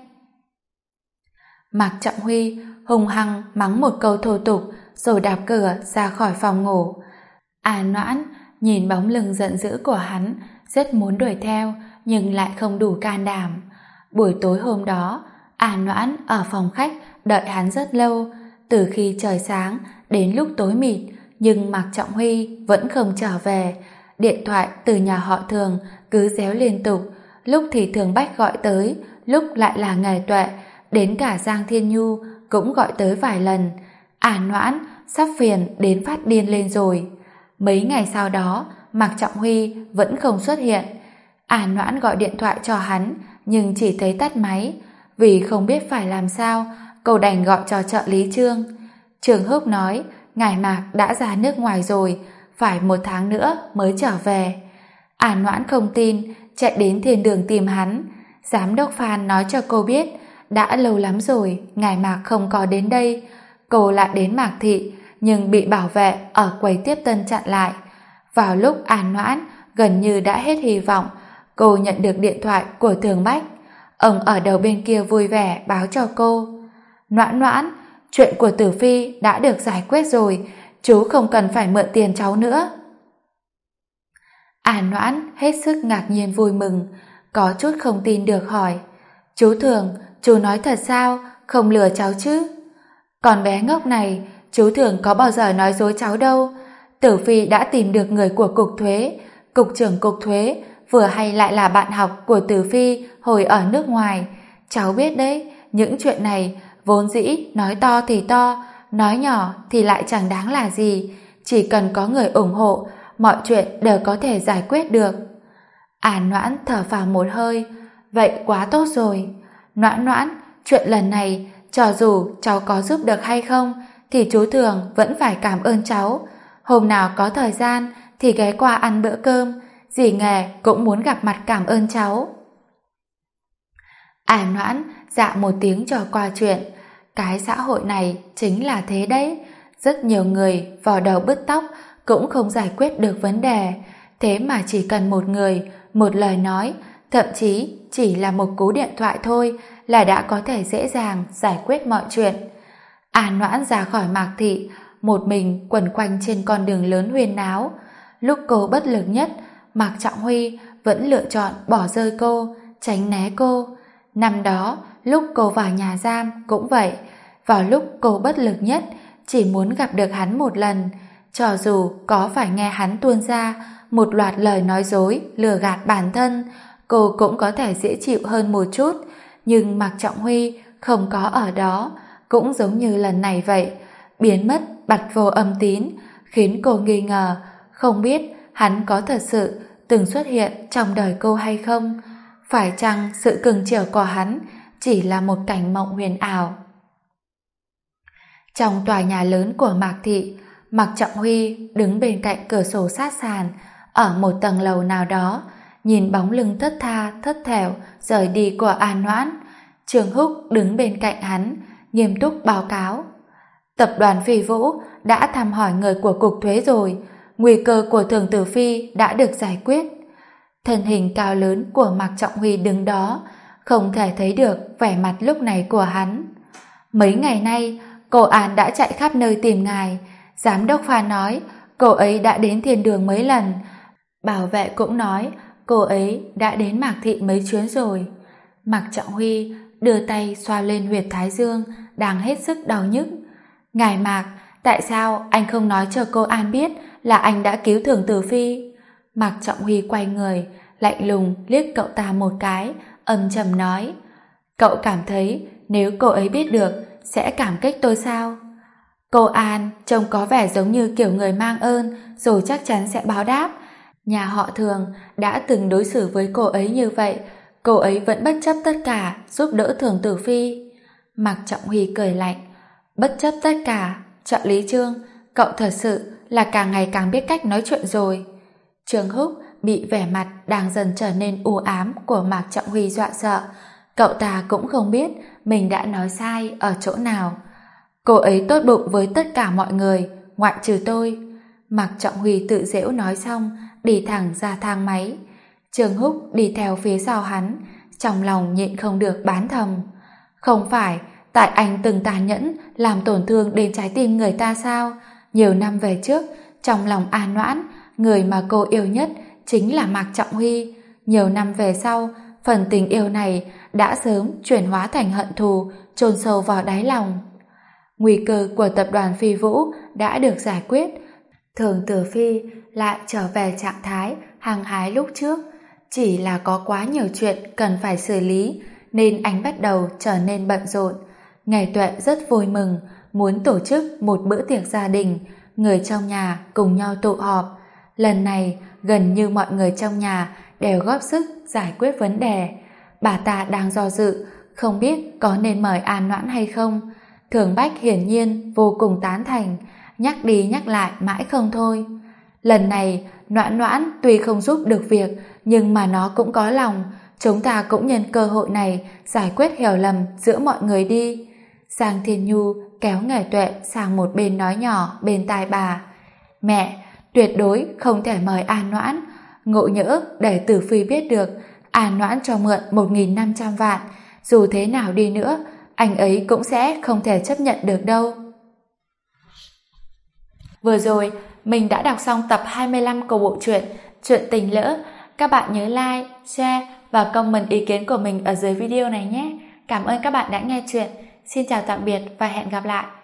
Mạc Trọng Huy hung hăng mắng một câu thô tục rồi đạp cửa ra khỏi phòng ngủ. Noãn nhìn bóng lưng giận dữ của hắn, rất muốn đuổi theo nhưng lại không đủ can đảm. Buổi tối hôm đó, Noãn ở phòng khách đợi hắn rất lâu, từ khi trời sáng đến lúc tối mịt, nhưng Mạc Trọng Huy vẫn không trở về. Điện thoại từ nhà họ Thường cứ réo liên tục, lúc thì Thường Bách gọi tới, lúc lại là Nghề Tuệ, đến cả Giang Thiên Nhu cũng gọi tới vài lần. Noãn sắp phiền đến phát điên lên rồi. Mấy ngày sau đó, Mạc Trọng Huy vẫn không xuất hiện. Noãn gọi điện thoại cho hắn, nhưng chỉ thấy tắt máy. Vì không biết phải làm sao, cô đành gọi cho trợ lý Trương. Trương Húc nói, ngài Mạc đã ra nước ngoài rồi, phải 1 tháng nữa mới trở về. Noãn không tin, chạy đến thiên đường tìm hắn. Giám đốc Phan nói cho cô biết, đã lâu lắm rồi ngài Mạc không có đến đây. Cô lại đến Mạc Thị, nhưng bị bảo vệ ở quầy tiếp tân chặn lại. Vào lúc Noãn gần như đã hết hy vọng, cô nhận được điện thoại của Thường Bách. Ông ở đầu bên kia vui vẻ báo cho cô: Noãn, chuyện của Tử Phi đã được giải quyết rồi, chú không cần phải mượn tiền cháu nữa. Noãn hết sức ngạc nhiên vui mừng, có chút không tin được hỏi: chú Thường, chú nói thật sao, không lừa cháu chứ? Con bé ngốc này, chú Thường có bao giờ nói dối cháu đâu. Tử Phi đã tìm được người của Cục Thuế, Cục trưởng Cục Thuế vừa hay lại là bạn học của Tử Phi hồi ở nước ngoài. Cháu biết đấy, những chuyện này vốn dĩ nói to thì to, nói nhỏ thì lại chẳng đáng là gì. Chỉ cần có người ủng hộ, mọi chuyện đều có thể giải quyết được. Noãn thở phào một hơi. Vậy quá tốt rồi. Noãn, chuyện lần này cho dù cháu có giúp được hay không thì chú Thường vẫn phải cảm ơn cháu. Hôm nào có thời gian thì ghé qua ăn bữa cơm, dì Nghề cũng muốn gặp mặt cảm ơn cháu. Noãn dạ một tiếng cho qua chuyện. Cái xã hội này chính là thế đấy, rất nhiều người vò đầu bứt tóc cũng không giải quyết được vấn đề, thế mà chỉ cần một người, một lời nói, thậm chí chỉ là một cú điện thoại thôi là đã có thể dễ dàng giải quyết mọi chuyện. Noãn ra khỏi Mạc Thị, một mình quẩn quanh trên con đường lớn huyên náo. Lúc cô bất lực nhất, Mạc Trọng Huy vẫn lựa chọn bỏ rơi cô, tránh né cô. Năm đó, lúc cô vào nhà giam cũng vậy, vào lúc cô bất lực nhất, chỉ muốn gặp được hắn một lần, cho dù có phải nghe hắn tuôn ra một loạt lời nói dối lừa gạt bản thân, cô cũng có thể dễ chịu hơn một chút. Nhưng Mạc Trọng Huy không có ở đó, cũng giống như lần này vậy, biến mất bặt vô âm tín, khiến cô nghi ngờ không biết hắn có thật sự từng xuất hiện trong đời cô hay không. Phải chăng sự cưng chiều của hắn chỉ là một cảnh mộng huyền ảo? Trong tòa nhà lớn của Mạc Thị, Mạc Trọng Huy đứng bên cạnh cửa sổ sát sàn ở một tầng lầu nào đó, nhìn bóng lưng thất tha thất thểu rời đi của Noãn. Trương Húc đứng bên cạnh hắn, nghiêm túc báo cáo: Tập đoàn Phi Vũ đã thăm hỏi người của Cục Thuế rồi, nguy cơ của Thường Tử Phi đã được giải quyết. Thân hình cao lớn của Mạc Trọng Huy đứng đó, không thể thấy được vẻ mặt lúc này của hắn. Mấy ngày nay, cô An đã chạy khắp nơi tìm ngài. Giám đốc Phan nói cô ấy đã đến thiên đường mấy lần. Bảo vệ cũng nói cô ấy đã đến Mạc Thị mấy chuyến rồi. Mạc Trọng Huy đưa tay xoa lên huyệt thái dương đang hết sức đau nhức. Ngài Mạc, tại sao anh không nói cho cô An biết là anh đã cứu Thường Tử Phi? Mạc Trọng Huy quay người, lạnh lùng liếc cậu ta một cái, âm trầm nói: Cậu cảm thấy nếu cô ấy biết được sẽ cảm kích tôi sao? Cô An trông có vẻ giống như kiểu người mang ơn rồi chắc chắn sẽ báo đáp. Nhà họ Thường đã từng đối xử với cô ấy như vậy, cô ấy vẫn bất chấp tất cả giúp đỡ Thường Tử Phi. Mạc Trọng Huy cười lạnh. Bất chấp tất cả, trợ lý Trương, cậu thật sự là càng ngày càng biết cách nói chuyện rồi. Trương Húc bị vẻ mặt đang dần trở nên u ám của Mạc Trọng Huy dọa sợ. Cậu ta cũng không biết mình đã nói sai ở chỗ nào. Cô ấy tốt bụng với tất cả mọi người, ngoại trừ tôi. Mạc Trọng Huy tự giễu nói xong, đi thẳng ra thang máy. Trương Húc đi theo phía sau hắn, trong lòng nhịn không được bán thầm. Không phải tại anh từng tàn nhẫn làm tổn thương đến trái tim người ta sao? Nhiều năm về trước, trong lòng An Noãn, người mà cô yêu nhất chính là Mạc Trọng Huy. Nhiều năm về sau, phần tình yêu này đã sớm chuyển hóa thành hận thù, chôn sâu vào đáy lòng. Nguy cơ của tập đoàn Phi Vũ đã được giải quyết. Thường Tử Phi lại trở về trạng thái hăng hái lúc trước. Chỉ là có quá nhiều chuyện cần phải xử lý, nên anh bắt đầu trở nên bận rộn. Ngày Tuệ rất vui mừng, muốn tổ chức một bữa tiệc gia đình, người trong nhà cùng nhau tụ họp. Lần này, gần như mọi người trong nhà đều góp sức giải quyết vấn đề. Bà ta đang do dự, không biết có nên mời An Noãn hay không. Thường Bách hiển nhiên vô cùng tán thành, nhắc đi nhắc lại mãi không thôi. Lần này, Noãn Noãn tuy không giúp được việc, nhưng mà nó cũng có lòng. Chúng ta cũng nhân cơ hội này giải quyết hiểu lầm giữa mọi người đi. Giang Thiên Nhu kéo Ngày Tuệ sang một bên nói nhỏ bên tai bà. Mẹ, tuyệt đối không thể mời An Noãn. Ngộ nhỡ để Tử Phi biết được An Noãn cho mượn 1.500 vạn. Dù thế nào đi nữa, anh ấy cũng sẽ không thể chấp nhận được đâu. Vừa rồi, mình đã đọc xong tập 25 của bộ truyện Chuyện Tình Lỡ. Các bạn nhớ like, share và comment ý kiến của mình ở dưới video này nhé. Cảm ơn các bạn đã nghe chuyện. Xin chào tạm biệt và hẹn gặp lại.